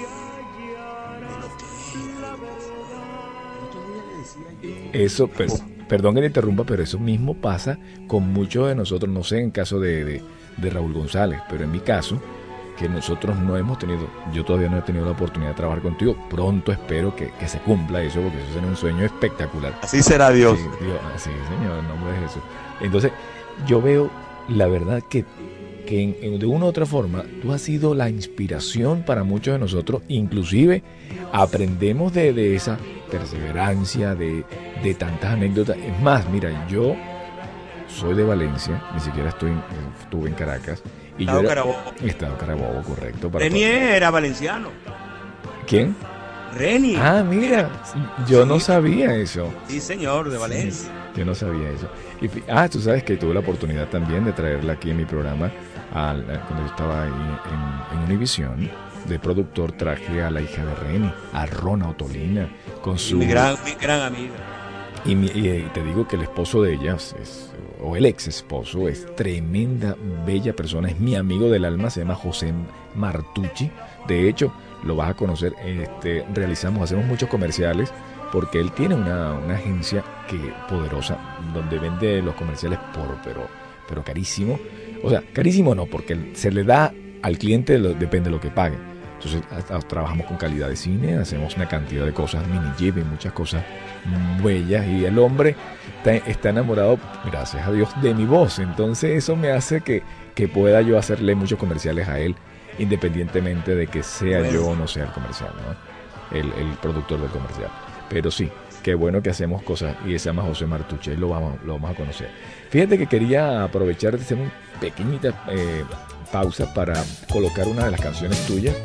de lo que era, de lo que fue. El otro día le decía yo. Eso, perdón que te interrumpa, pero eso mismo pasa con muchos de nosotros, no sé en caso de Raúl González, pero en mi caso, que nosotros no hemos tenido, yo todavía no he tenido la oportunidad de trabajar contigo, pronto espero que se cumpla eso, porque eso será un sueño espectacular. Así será Dios. Sí, Señor, en nombre de Jesús. Entonces, yo veo, la verdad, que de una u otra forma, tú has sido la inspiración para muchos de nosotros, inclusive aprendemos de esa perseverancia, de tantas anécdotas. Es más, mira, yo soy de Valencia, ni siquiera estuve en Caracas. Y Estado yo Carabobo. Carabobo, correcto. Reni era valenciano. ¿Quién? Reni. Ah, mira, yo no sabía eso. Sí, señor, de Valencia. Yo no sabía eso. Tú sabes que tuve la oportunidad también de traerla aquí en mi programa, cuando yo estaba ahí en Univisión, de productor, traje a la hija de Reni, a Rona Otolina, con su... Mi gran amiga. Y te digo que el esposo de ella, o el ex esposo, es tremenda, bella persona, es mi amigo del alma, se llama José Martucci. De hecho, lo vas a conocer, hacemos muchos comerciales, porque él tiene una agencia poderosa, donde vende los comerciales pero carísimo. O sea, carísimo no, porque se le da al cliente, depende de lo que pague. Entonces trabajamos con calidad de cine, hacemos una cantidad de cosas, mini jeep y muchas cosas bellas, y el hombre está enamorado, gracias a Dios, de mi voz. Entonces eso me hace que pueda yo hacerle muchos comerciales a él, independientemente de que sea yo o no sea el comercial, ¿no? El productor del comercial. Pero sí, qué bueno que hacemos cosas, y se llama José Martucci, y lo vamos a conocer. Fíjate que quería aprovechar de hacer una pequeñita pausa para colocar una de las canciones tuyas.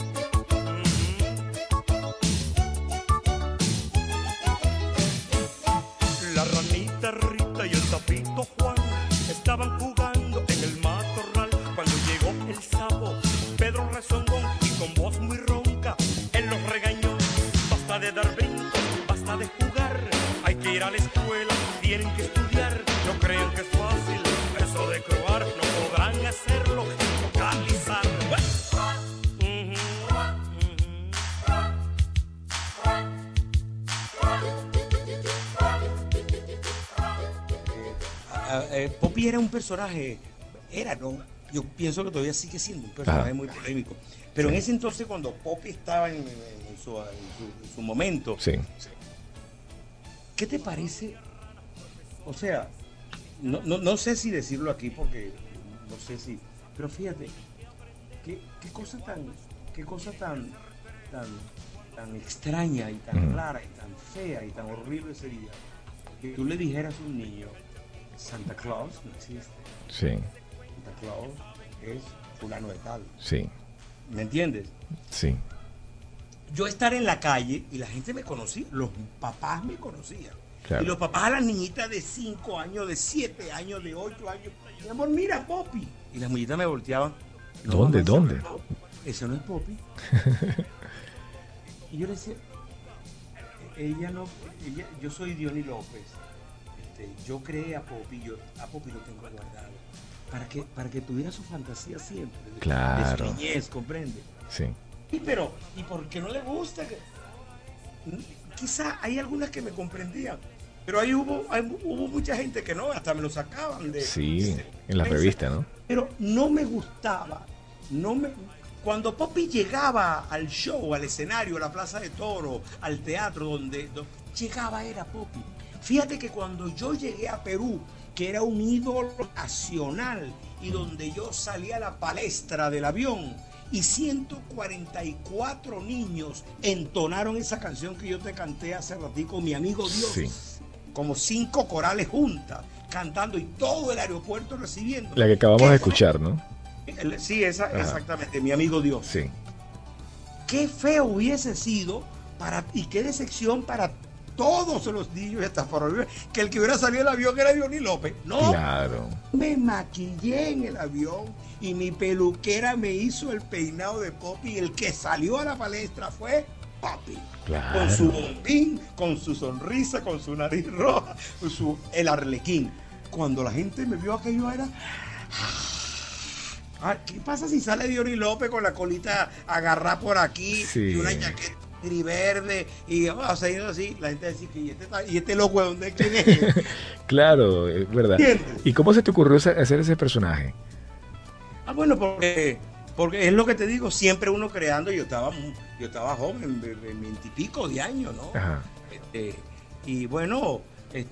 La ranita Rita y el sapito Juan estaban jugando en el matorral cuando llegó el sapo Pedro Rezongón, y con voz muy ronca él los regañó: basta de dar brincos, basta de jugar, hay que ir a la escuela, tienen que estudiar, no crean que es fácil eso de croar, no podrán hacerlo, vocalizar. Poppy era un personaje, ¿no? Yo pienso que todavía sigue siendo un personaje muy polémico. Pero en ese entonces, cuando Poppy estaba en su momento, ¿qué te parece? O sea, no sé si decirlo aquí porque no sé si, pero fíjate, qué cosa tan extraña y tan rara y tan fea y tan horrible sería que tú le dijeras a un niño: Santa Claus no existe. Sí. Santa Claus es fulano de tal. Sí. ¿Me entiendes? Sí. Yo estar en la calle y la gente me conocía, los papás me conocían. Claro. Y los papás a las niñitas de 5 años, de 7 años, de 8 años: mi amor, mira Poppy. Y las muñitas me volteaban: no, ¿Dónde? mamá, ¿Dónde? Eso no es Poppy. Y yo le decía: yo soy Diony López. Yo creé a Poppy, a Poppy lo tengo guardado para que tuviera su fantasía siempre de su niñez, ¿comprende? Sí. ¿Y por qué no le gusta? Quizá hay algunas que me comprendían, pero ahí hubo mucha gente que no, hasta me lo sacaban de... Sí, en la revista, ¿no? Pero no me gustaba, cuando Poppy llegaba al show, al escenario, a la Plaza de Toro, al teatro, donde llegaba era Poppy. Fíjate que cuando yo llegué a Perú, que era un ídolo nacional, y donde yo salí a la palestra del avión, y 144 niños entonaron esa canción que yo te canté hace ratico, Mi Amigo Dios, como 5 corales juntas, cantando y todo el aeropuerto recibiendo. La que acabamos de escuchar, ¿no? Sí, exactamente, mi amigo Dios. Sí. Qué feo hubiese sido y qué decepción para todos los niños, hasta para que el que hubiera salido del avión era Diony López. No, claro. Me maquillé en el avión y mi peluquera me hizo el peinado de Poppy. El que salió a la palestra fue Poppy. Claro. Con su bombín, con su sonrisa, con su nariz roja, el arlequín. Cuando la gente me vio aquello era... ¿Qué pasa si sale Diony López con la colita agarrada por aquí, sí, y una chaqueta verde y así? La gente dice que ¿y este loco de dónde? ¿Quién es? Claro, es verdad. ¿Entiendes? ¿Y cómo se te ocurrió hacer ese personaje? Bueno, porque es lo que te digo, siempre uno creando. Yo estaba joven, 20 y pico de años, ¿no? Ajá. Y bueno,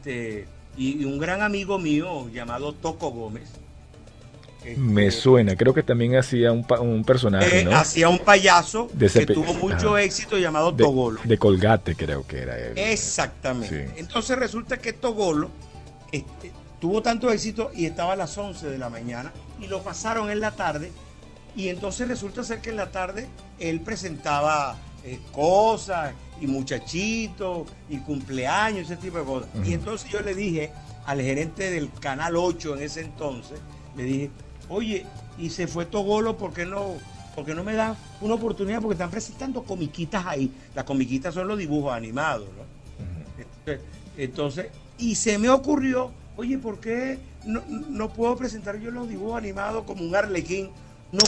y un gran amigo mío llamado Toco Gómez. Me suena, creo que también hacía un personaje, ¿no? Hacía un payaso que tuvo mucho éxito llamado Togolo. De Colgate, creo que era él. Exactamente. Sí. Entonces resulta que Togolo tuvo tanto éxito y estaba a las 11 de la mañana y lo pasaron en la tarde, y entonces resulta ser que en la tarde él presentaba cosas y muchachitos y cumpleaños, ese tipo de cosas. Y entonces yo le dije al gerente del Canal 8 en ese entonces, le dije: oye, y se fue Togolo, ¿por qué no me da una oportunidad? Porque están presentando comiquitas ahí. Las comiquitas son los dibujos animados, ¿no? Entonces, y se me ocurrió, oye, ¿por qué no puedo presentar yo los dibujos animados como un arlequín? No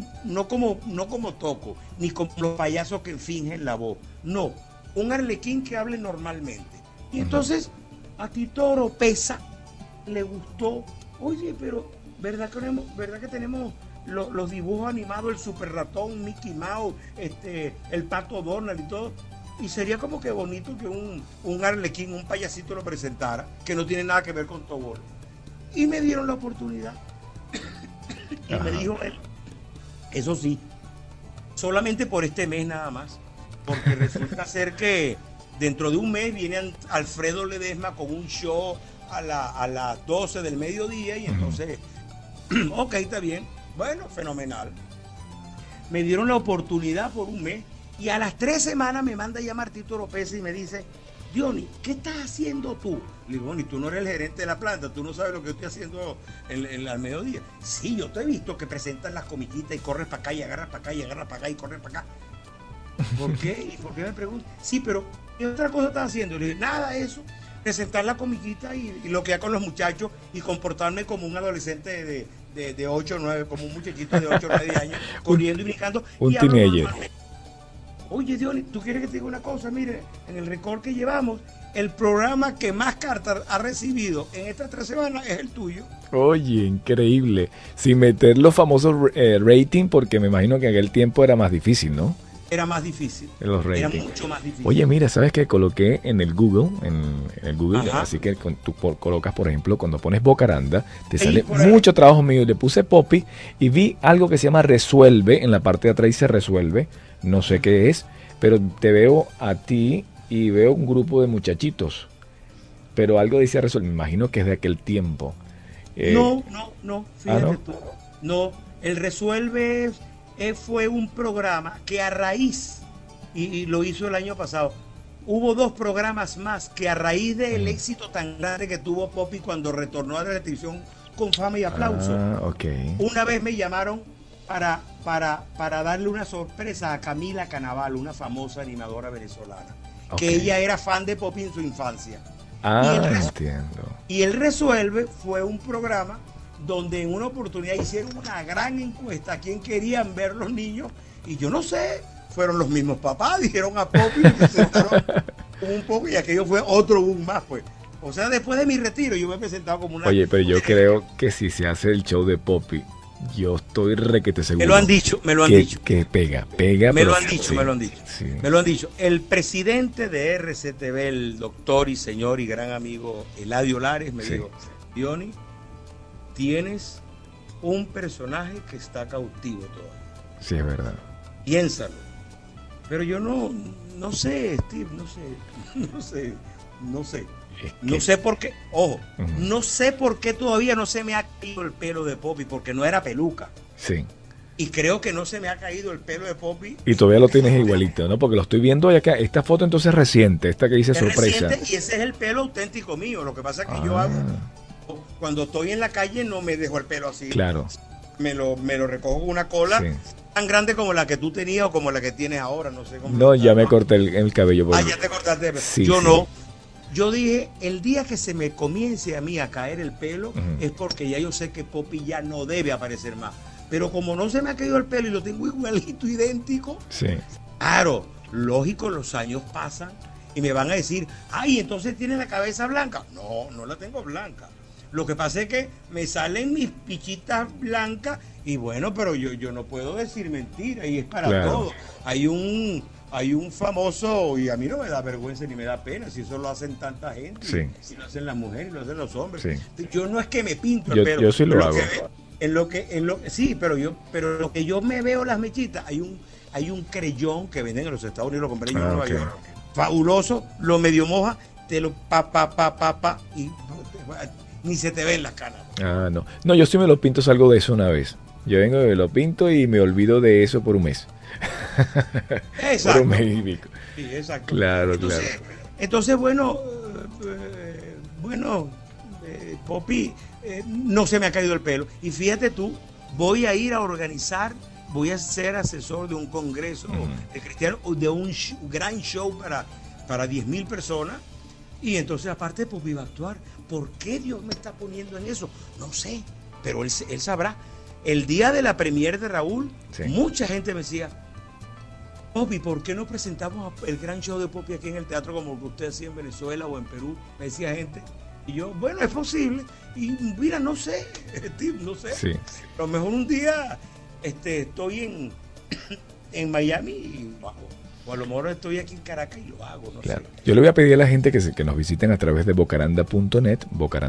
como Toco, ni como los payasos que fingen la voz. No, un arlequín que hable normalmente. Y entonces, a Tito Oropesa le gustó. Oye, pero ¿verdad que tenemos los dibujos animados, el Super Ratón, Mickey Mouse, el Pato Donald y todo? Y sería como que bonito que un arlequín, un payasito lo presentara, que no tiene nada que ver con Togolo. Y me dieron la oportunidad. Y me dijo él, eso sí, solamente por este mes nada más, porque resulta ser que dentro de un mes viene Alfredo Ledesma con un show a las 12 del mediodía, y entonces, ok, está bien, bueno, fenomenal. Me dieron la oportunidad por un mes, y a las 3 semanas me manda a llamar Tito Oropesa y me dice: Diony, ¿qué estás haciendo tú? Le digo: ni tú no eres el gerente de la planta, tú no sabes lo que yo estoy haciendo al mediodía. Sí, yo te he visto que presentas las comiquitas y corres para acá y agarras para acá y agarras para acá y corres para acá. ¿Por qué? ¿Y por qué me preguntas? Sí, pero ¿qué otra cosa estás haciendo? Le dije: nada, eso, presentar la comiquita y lo que hago con los muchachos y comportarme como un adolescente de 8 o 9, como un muchachito de 8 o 9 años, corriendo y brincando. Un teenager. Oye, Diony, ¿tú quieres que te diga una cosa? Mire, en el récord que llevamos, el programa que más cartas ha recibido en estas 3 semanas es el tuyo. Oye, increíble. Sin meter los famosos rating, porque me imagino que en aquel tiempo era más difícil, ¿no? Era más difícil. Los ratings. Era mucho más difícil. Oye, mira, ¿sabes qué? Coloqué en el Google, Ajá. así que tú colocas, por ejemplo, cuando pones Bocaranda, te sale mucho trabajo mío. Le puse Poppy y vi algo que se llama Resuelve, en la parte de atrás dice Resuelve, no sé qué es, pero te veo a ti y veo un grupo de muchachitos, pero algo dice Resuelve, me imagino que es de aquel tiempo. No, fíjate tú. No, el Resuelve fue un programa que a raíz, y lo hizo el año pasado, hubo 2 programas más que a raíz del éxito tan grande que tuvo Poppy cuando retornó a la televisión con fama y aplauso. Okay. Una vez me llamaron para darle una sorpresa a Camila Canaval, una famosa animadora venezolana, que ella era fan de Poppy en su infancia. Entiendo. Y el Resuelve fue un programa donde en una oportunidad hicieron una gran encuesta a quién querían ver los niños, y yo no sé, fueron los mismos papás, dijeron a Poppy y presentaron un poco, y aquello fue otro boom más, pues. O sea, después de mi retiro yo me he presentado como una... Oye, pero yo creo que si se hace el show de Poppy, yo estoy requete seguro. Me lo han dicho. Que pega. Me lo han dicho. Sí. Me lo han dicho. El presidente de RCTV, el doctor y señor y gran amigo Eladio Lares, me dijo: Diony, tienes un personaje que está cautivo todavía. Sí, es verdad. Piénsalo. Pero yo no sé, Steve, no sé. no sé. Es que- No sé por qué, ojo, Ujú. no sé por qué todavía no se me ha caído el pelo de Poppy, porque no era peluca. Sí. Y creo que no se me ha caído el pelo de Poppy. Y todavía lo tienes igualito, ¿no? Porque lo estoy viendo acá. Esta foto entonces es reciente, esta que dice Es sorpresa. reciente y ese es el pelo auténtico mío. Lo que pasa es que yo Ah. hago, cuando estoy en la calle no me dejo el pelo así. Claro. Me lo recojo con una cola Sí. tan grande como la que tú tenías o como la que tienes ahora. No sé cómo. No, ya me corté el cabello. Ah, porque- ya te cortaste. Sí, Yo sí. no. Yo dije, el día que se me comience a mí a caer el pelo, Ujú. es porque ya yo sé que Poppy ya no debe aparecer más. Pero como no se me ha caído el pelo y lo tengo igualito, idéntico, Sí. claro, lógico, los años pasan y me van a decir, ay, entonces tienes la cabeza blanca. No, no la tengo blanca. Lo que pasa es que me salen mis pichitas blancas y bueno, pero yo no puedo decir mentira y es para Claro. todo. Hay un famoso, y a mí no me da vergüenza ni me da pena, si eso lo hacen tanta gente, Sí. si lo hacen las mujeres y lo hacen los hombres. Sí. Yo no es que me pinto Yo- el pelo. yo sí lo pero hago. Sí, pero lo que yo me veo las mechitas, hay un creyón que venden en los Estados Unidos, lo compré yo en Nueva ok. York. Fabuloso, lo medio moja, te lo pa, y ni se te ven las canas. Ah, no. No, yo sí me lo pinto, salgo de eso una vez. Yo vengo, me lo pinto y me olvido de eso por un mes. Por Exacto. un mes y pico. Sí, exacto. Claro, Entonces, bueno, Poppy, no se me ha caído el pelo. Y fíjate tú, voy a ir a organizar, voy a ser asesor de un congreso de cristianos, de un gran show para 10,000 personas. Y entonces, aparte, Poppy va a actuar. ¿Por qué Dios me está poniendo en eso? No sé, pero él sabrá. El día de la premier de Raúl, Sí. mucha gente me decía, Poppy, ¿por qué no presentamos el gran show de Poppy aquí en el teatro como usted hacía en Venezuela o en Perú? Me decía gente. Y yo, bueno, es posible. Y mira, no sé, Steve, no sé. Sí. A lo mejor un día estoy en Miami y lo hago. O a lo mejor estoy aquí en Caracas y lo hago, no Claro. sé. Yo le voy a pedir a la gente que nos visiten a través de bocaranda.net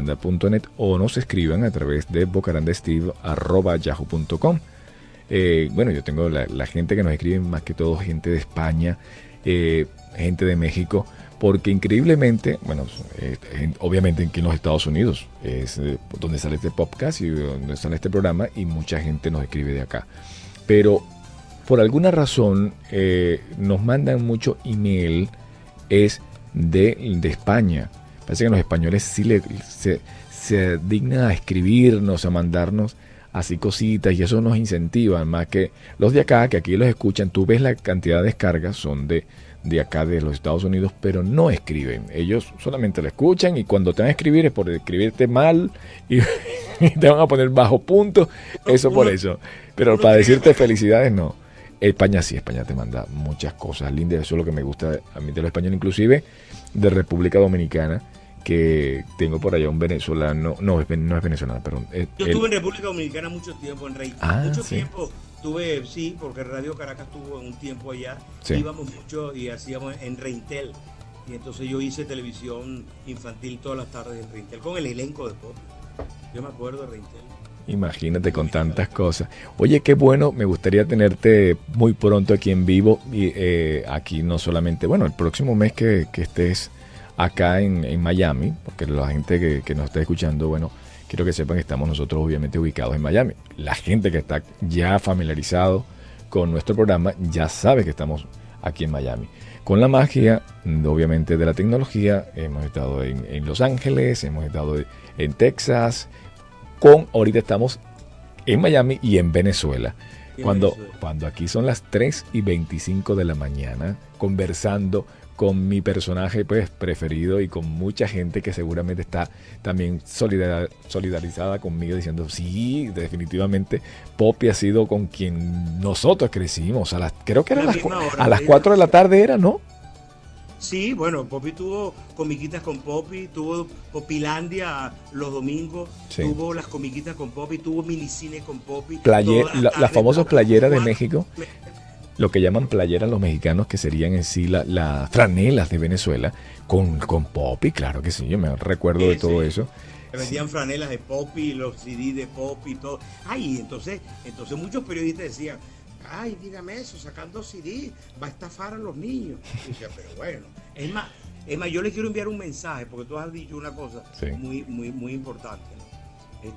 o nos escriban a través de bocarandasteve@yahoo.com. Bueno, yo tengo la gente que nos escribe, más que todo gente de España, gente de México, porque increíblemente, bueno, obviamente aquí en los Estados Unidos es donde sale este podcast y donde sale este programa, y mucha gente nos escribe de acá. Pero por alguna razón nos mandan mucho email es de España. Parece que los españoles sí se dignan a escribirnos, a mandarnos así cositas, y eso nos incentiva más que los de acá, que aquí los escuchan. Tú ves la cantidad de descargas, son de acá de los Estados Unidos, pero no escriben. Ellos solamente lo escuchan, y cuando te van a escribir es por escribirte mal y te van a poner bajo punto. Eso por eso. Pero para decirte felicidades, no. España sí, España te manda muchas cosas lindas. Eso es lo que me gusta a mí de los españoles, inclusive de República Dominicana, que tengo por allá un venezolano. No es venezolano, perdón. Yo estuve en República Dominicana mucho tiempo, en Rey. Ah, mucho sí. tiempo. Tuve, sí, porque Radio Caracas tuvo un tiempo allá. Sí. Íbamos mucho y hacíamos en Reintel. Y entonces yo hice televisión infantil todas las tardes en Reintel, con el elenco de Pop. Yo me acuerdo de Reintel. Imagínate, con tantas cosas. Oye, qué bueno, me gustaría tenerte muy pronto aquí en vivo. Y aquí no solamente, bueno, el próximo mes que estés acá en Miami, porque la gente que nos está escuchando, bueno, quiero que sepan que estamos nosotros obviamente ubicados en Miami. La gente que está ya familiarizado con nuestro programa ya sabe que estamos aquí en Miami. Con la magia, obviamente, de la tecnología, hemos estado en Los Ángeles, hemos estado en Texas, ahorita estamos en Miami y en Venezuela. Cuando aquí son las 3:25 de la mañana, conversando con mi personaje pues preferido y con mucha gente que seguramente está también solidarizada conmigo, diciendo sí, definitivamente Poppy ha sido con quien nosotros crecimos. Creo que era a las 4 de la tarde era, ¿no? Sí, bueno, Poppy tuvo comiquitas con Poppy, tuvo Popilandia los domingos, Sí. tuvo las comiquitas con Poppy, tuvo minicine con Poppy. Las famosas playeras de México, lo que llaman playeras los mexicanos, que serían en sí las franelas de Venezuela, con Poppy, claro que sí, yo me recuerdo de todo eso. Me vendían franelas de Poppy, los CD de Poppy y todo. Ay, entonces muchos periodistas decían, ay, dígame eso, sacando CD, va a estafar a los niños. Y decía, pero bueno, es más, Es más, yo le quiero enviar un mensaje, porque tú has dicho una cosa Sí. muy importante, ¿no?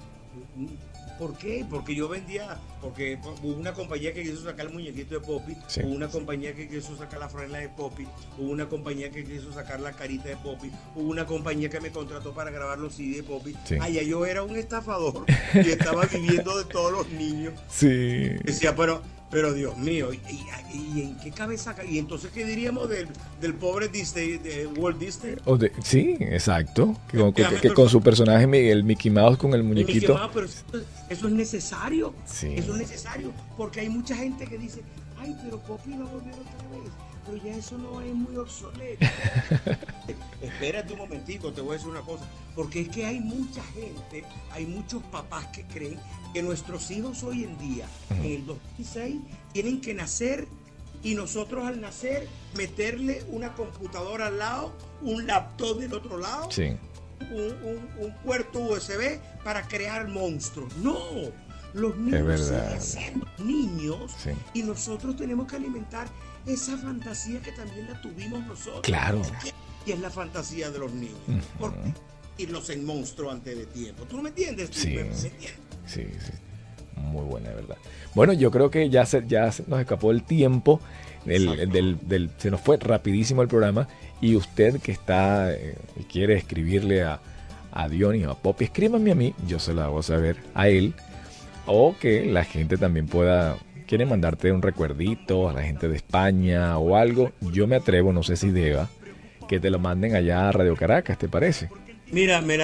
¿Por qué? Porque yo vendía, porque hubo una compañía que quiso sacar el muñequito de Poppy, Sí. hubo una compañía que quiso sacar la franela de Poppy, hubo una compañía que quiso sacar la carita de Poppy, hubo una compañía que me contrató para grabar los CD de Poppy. Sí. Ya yo era un estafador y estaba viviendo de todos los niños. Sí. Decía, pero Dios mío, ¿y en qué cabeza? Y entonces, ¿qué diríamos del pobre Disney, de Walt Disney? Sí, exacto. Que con su personaje, el Mickey Mouse con el muñequito. Pero eso es necesario. Sí. Eso es necesario. Porque hay mucha gente que dice, ay, pero Poppy va a volver otra vez. Pero ya eso no es muy obsoleto. Espérate un momentico, te voy a decir una cosa. Porque es que hay mucha gente, hay muchos papás que creen que nuestros hijos hoy en día, en el 2006, tienen que nacer y nosotros al nacer meterle una computadora al lado, un laptop del otro lado, Sí. un puerto USB para crear monstruos. No, los Es niños verdad. siguen siendo niños Sí. y nosotros tenemos que alimentar esa fantasía que también la tuvimos nosotros. Claro. Y es la fantasía de los niños. Ujú. Porque irlos en monstruo antes de tiempo. ¿Tú no me entiendes? Sí. ¿Me entiendes? Sí, sí. Muy buena, de verdad. Bueno, yo creo que ya se nos escapó el tiempo. Exacto. Se nos fue rapidísimo el programa. Y usted que está y quiere escribirle a Dionis o a Poppy, escríbanme a mí, yo se lo hago saber a él. O que la gente también quiere mandarte un recuerdito a la gente de España o algo. Yo me atrevo, no sé si deba, que te lo manden allá a Radio Caracas, ¿te parece? Mira, les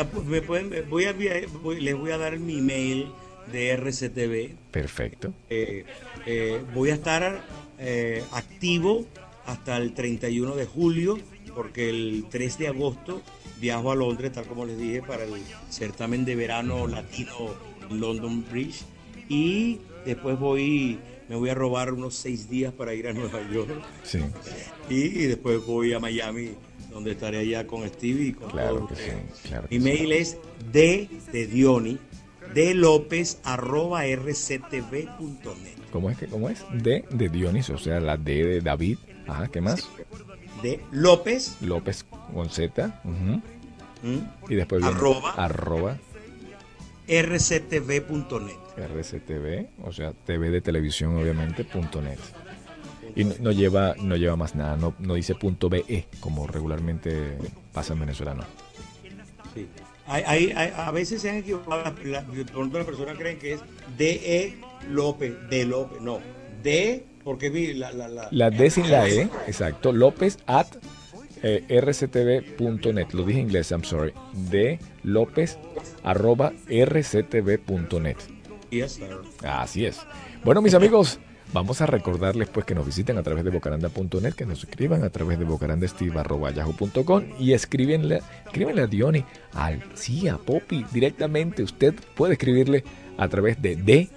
voy a dar mi email de RCTV. Perfecto. Voy a estar activo hasta el 31 de julio, porque el 3 de agosto viajo a Londres, tal como les dije, para el certamen de verano latino London Bridge. Y después me voy a robar unos 6 días para ir a Nueva York. Sí, Y después voy a Miami, donde estaré allá con Stevie y con claro todos que sí. ustedes. Claro Mi que sí. mail es dlopez@rctv.net. ¿Cómo es? De Dionis, o sea, la D de David. Ajá, ¿qué más? De López, López con Z. Ujú. ¿m? Y después viene arroba rctv.net. RCTV, o sea, TV de televisión, obviamente, .net. Y no lleva más nada, no dice .be, como regularmente pasa en Venezuela, ¿no? Sí. A veces se han equivocado, de pronto las personas creen que es DE López, de López, no, D, porque vi La D sin la E, exacto, López at rctv.net, lo dije en inglés, I'm sorry, de López @rctv.net. Yes, sir. Así es. Bueno, mis amigos, vamos a recordarles pues que nos visiten a través de bocaranda.net, que nos escriban a través de bocarandasteve@yahoo.com y escríbenle a Diony, a Poppy directamente. Usted puede escribirle a través de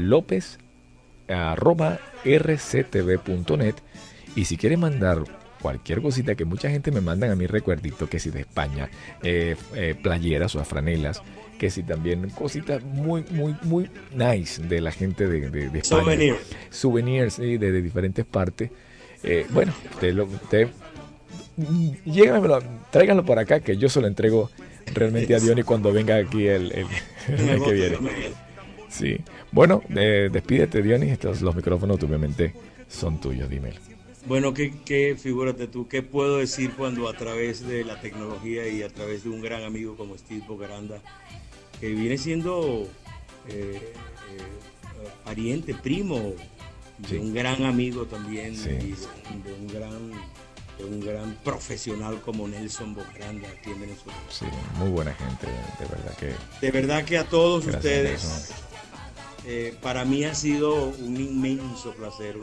lopez@rctv.net, y si quiere mandar cualquier cosita, que mucha gente me mandan a mi recuerdito, que si de España, playeras o franelas, que si también cositas muy nice de la gente de España. Souvenirs, sí, de diferentes partes. Bueno, tráiganlo por acá, que yo se lo entrego realmente a Diony cuando venga aquí el mes que viene. Sí. Bueno, despídete, Diony. Los micrófonos obviamente son tuyos, dímelo. Bueno, figúrate tú, ¿qué puedo decir cuando a través de la tecnología y a través de un gran amigo como Steve Bocaranda, que viene siendo pariente, primo, Sí. de un gran amigo también, Sí. y de un gran profesional como Nelson Bocaranda aquí en Venezuela. Sí, muy buena gente, de verdad que... De verdad que a todos Gracias, ustedes, Nelson. para mí ha sido un inmenso placer,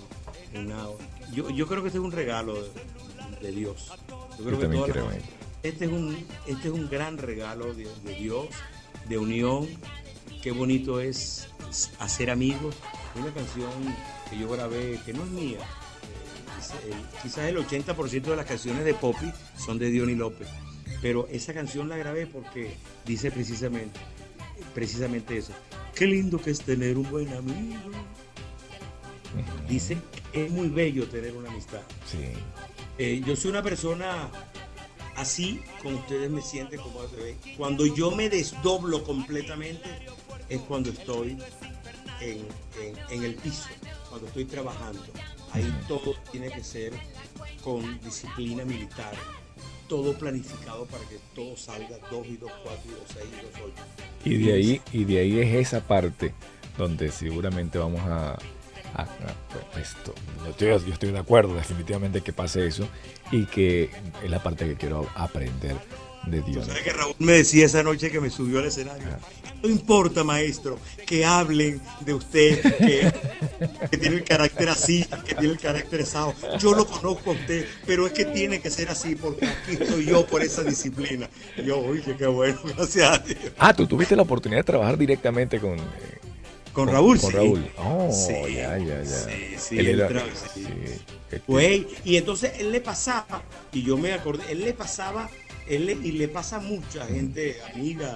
yo creo que este es un regalo de Dios. Yo creo Yo también que creo en ello. este es un gran regalo de Dios, de unión. Qué bonito es hacer amigos. Una canción que yo grabé, que no es mía. Quizás el 80% de las canciones de Poppy son de Diony López. Pero esa canción la grabé porque dice precisamente eso. Qué lindo que es tener un buen amigo. Dice, es muy bello tener una amistad. Sí. Yo soy una persona así, como ustedes me sienten, como se ven. Cuando yo me desdoblo completamente es cuando estoy en el piso, cuando estoy trabajando. Ahí todo tiene que ser con disciplina militar, todo planificado para que todo salga 2 y 2, 4 y 2, 6 y 2, 8. Y de ahí es esa parte donde seguramente vamos esto. Yo estoy de acuerdo definitivamente que pase eso y que es la parte que quiero aprender de Dios. ¿Sabes que Raúl me decía esa noche que me subió al escenario? No importa, maestro, que hablen de usted, que tiene el carácter así, que tiene el carácter asado. Yo lo conozco a usted, pero es que tiene que ser así porque aquí estoy yo por esa disciplina. Y yo, oye, qué bueno, gracias a Dios. Tú tuviste la oportunidad de trabajar directamente con Raúl, con sí. Raúl. Sí, ya. Sí, Él era, sí. Sí. Güey, y entonces él le pasaba, y yo me acordé, él le pasaba, y le pasa a mucha gente, amiga,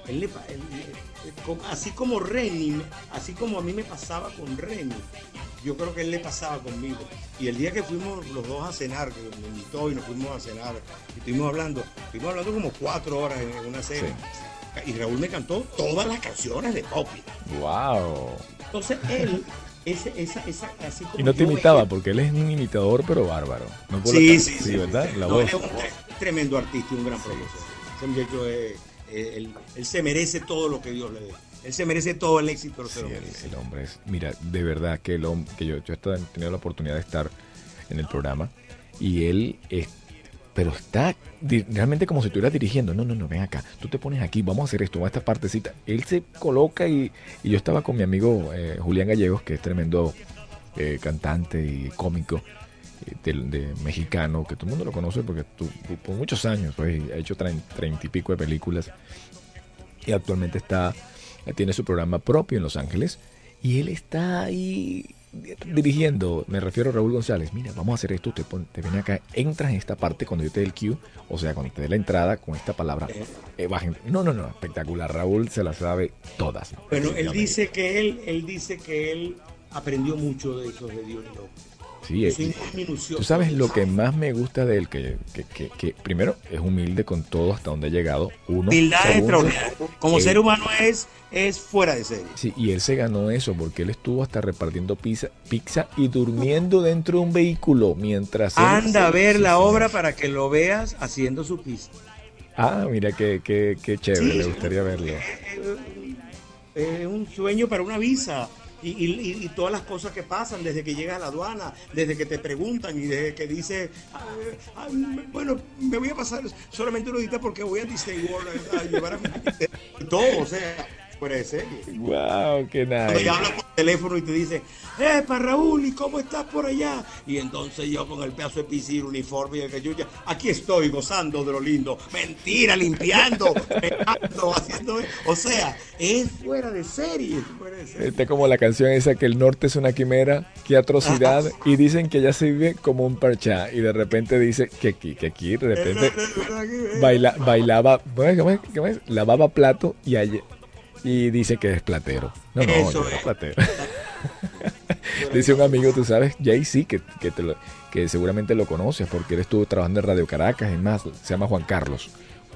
así como Remy, así como a mí me pasaba con Remy, yo creo que él le pasaba conmigo. Y el día que fuimos los dos a cenar, que me invitó y nos fuimos a cenar, y estuvimos hablando como 4 horas en una cena. Sí. Y Raúl me cantó todas las canciones de Poppy. Wow. Entonces él, así como y no te imitaba, porque él es un imitador, pero bárbaro. No sí, ¿verdad? La no, voz. es un tremendo artista y un gran profesor. Ese muchacho él se merece todo lo que Dios le dé. Él se merece todo el éxito. El hombre es, mira, de verdad que yo he tenido la oportunidad de estar en el programa y él pero está realmente como si estuviera dirigiendo. No, ven acá, tú te pones aquí, vamos a hacer esto, a esta partecita. Él se coloca y yo estaba con mi amigo Julián Gallegos, que es tremendo cantante y cómico de mexicano, que todo el mundo lo conoce porque por muchos años pues, ha hecho 30 y pico de películas y actualmente tiene su programa propio en Los Ángeles y él está ahí dirigiendo. Me refiero a Raúl González. Mira, vamos a hacer esto, te viene acá, entras en esta parte cuando yo te dé el cue, o sea, cuando te dé la entrada con esta palabra, bajen. No, espectacular. Raúl se las sabe todas. Bueno, él dice que él aprendió mucho de eso de Dios. Sí, tú sabes lo que más me gusta de él, que primero es humilde con todo hasta donde ha llegado. Humildad extraordinaria. Como ser humano es fuera de serie. Sí, y él se ganó eso porque él estuvo hasta repartiendo pizza y durmiendo dentro de un vehículo mientras anda a ver la obra para que lo veas haciendo su pizza. Mira qué chévere, sí, me gustaría verlo. Es un sueño para una visa. Y todas las cosas que pasan desde que llegas a la aduana, desde que te preguntan y desde que dices, bueno, me voy a pasar solamente una horita porque voy a Disney World a llevar a mi todo, o sea, fuera de serie. Wow, qué nice. Cuando ya hablas por teléfono y te dicen, para Raúl, ¿y cómo estás por allá? Y entonces yo con el pedazo de piscina, el uniforme y el cachucha, aquí estoy gozando de lo lindo. Mentira, limpiando, pegando, haciendo, o sea, es fuera de serie. Está como la canción esa que el norte es una quimera, qué atrocidad, y dicen que ya se vive como un parchá, y de repente dice que aquí de repente bailaba, ¿cómo es? Lavaba plato y dice que es platero. No, yo era platero. Dice un amigo, tú sabes, Jay-Z, que seguramente lo conoces porque él estuvo trabajando en Radio Caracas, es más, se llama Juan Carlos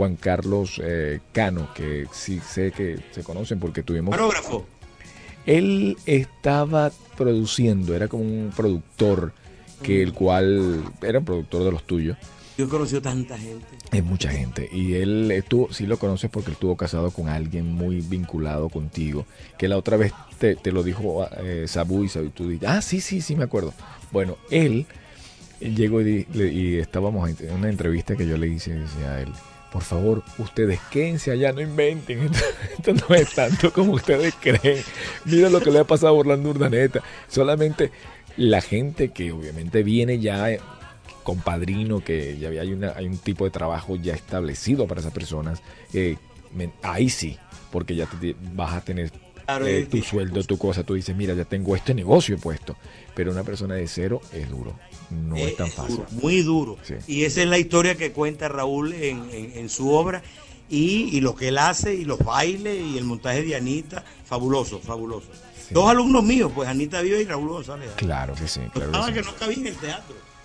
Cano, que sí sé que se conocen porque tuvimos... Parógrafo. Él estaba produciendo, era como un productor, el cual era un productor de los tuyos. Yo he conocido tanta gente. Es mucha gente. Y él sí lo conoces porque él estuvo casado con alguien muy vinculado contigo. Que la otra vez te lo dijo Sabu y tú dices, sí, me acuerdo. Bueno, él llegó y estábamos en una entrevista que yo le hice a él. Por favor, ustedes quédense allá, no inventen. Esto no es tanto como ustedes creen. Mira lo que le ha pasado a Orlando Urdaneta. Solamente la gente que obviamente viene ya con padrino, que ya hay un tipo de trabajo ya establecido para esas personas, ahí sí, porque ya vas a tener tu sueldo, tu cosa, tú dices, mira, ya tengo este negocio puesto, pero una persona de cero es duro, no es tan fácil. Duro, muy duro, sí. Y esa es la historia que cuenta Raúl en su obra, y lo que él hace, y los bailes, y el montaje de Anita, fabuloso. Sí. 2 alumnos míos, pues Anita Viva y Raúl González. Claro que sí. Claro que no cabía en el teatro.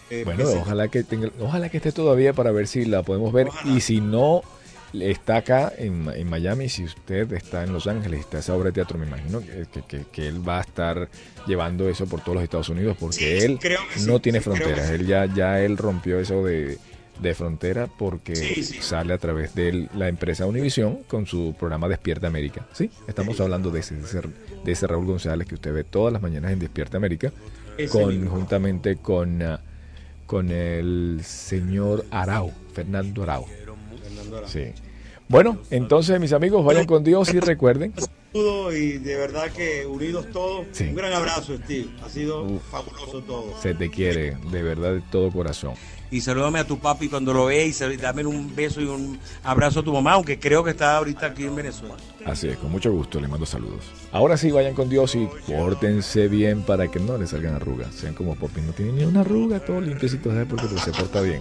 Bueno, ojalá que esté todavía para ver si la podemos ver. Ojalá. Y si no está acá en Miami, si usted está en Los Ángeles, está esa obra de teatro, me imagino que él va a estar llevando eso por todos los Estados Unidos, porque él no tiene fronteras. Él ya él rompió eso de frontera porque sale a través de la empresa Univision con su programa Despierta América. Sí, estamos hablando de ese Raúl González que usted ve todas las mañanas en Despierta América, juntamente con el señor Fernando Arau. Sí. Bueno, entonces mis amigos, vayan con Dios y recuerden. Un saludo y de verdad que unidos todos. Sí. Un gran abrazo, Steve. Ha sido fabuloso todo. Se te quiere, de verdad, de todo corazón. Y salúdame a tu papi cuando lo veas y dame un beso y un abrazo a tu mamá, aunque creo que está ahorita aquí en Venezuela. Así es, con mucho gusto, le mando saludos. Ahora sí, vayan con Dios y pórtense bien para que no les salgan arrugas. Sean como Poppy, no tiene ni una arruga, todo limpiecito, ¿sabes? Porque se porta bien.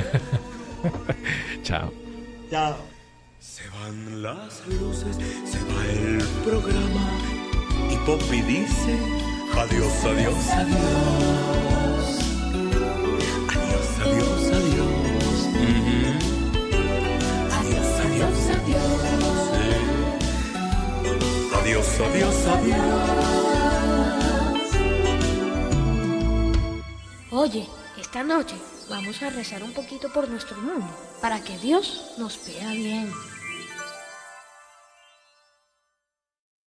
Chao. Chao. Se van las luces, se va el programa y Poppy dice adiós, adiós, adiós. Adiós, adiós, adiós. Adiós, adiós, adiós. Sí. Adiós, adiós, adiós. Oye, esta noche vamos a rezar un poquito por nuestro mundo, para que Dios nos vea bien.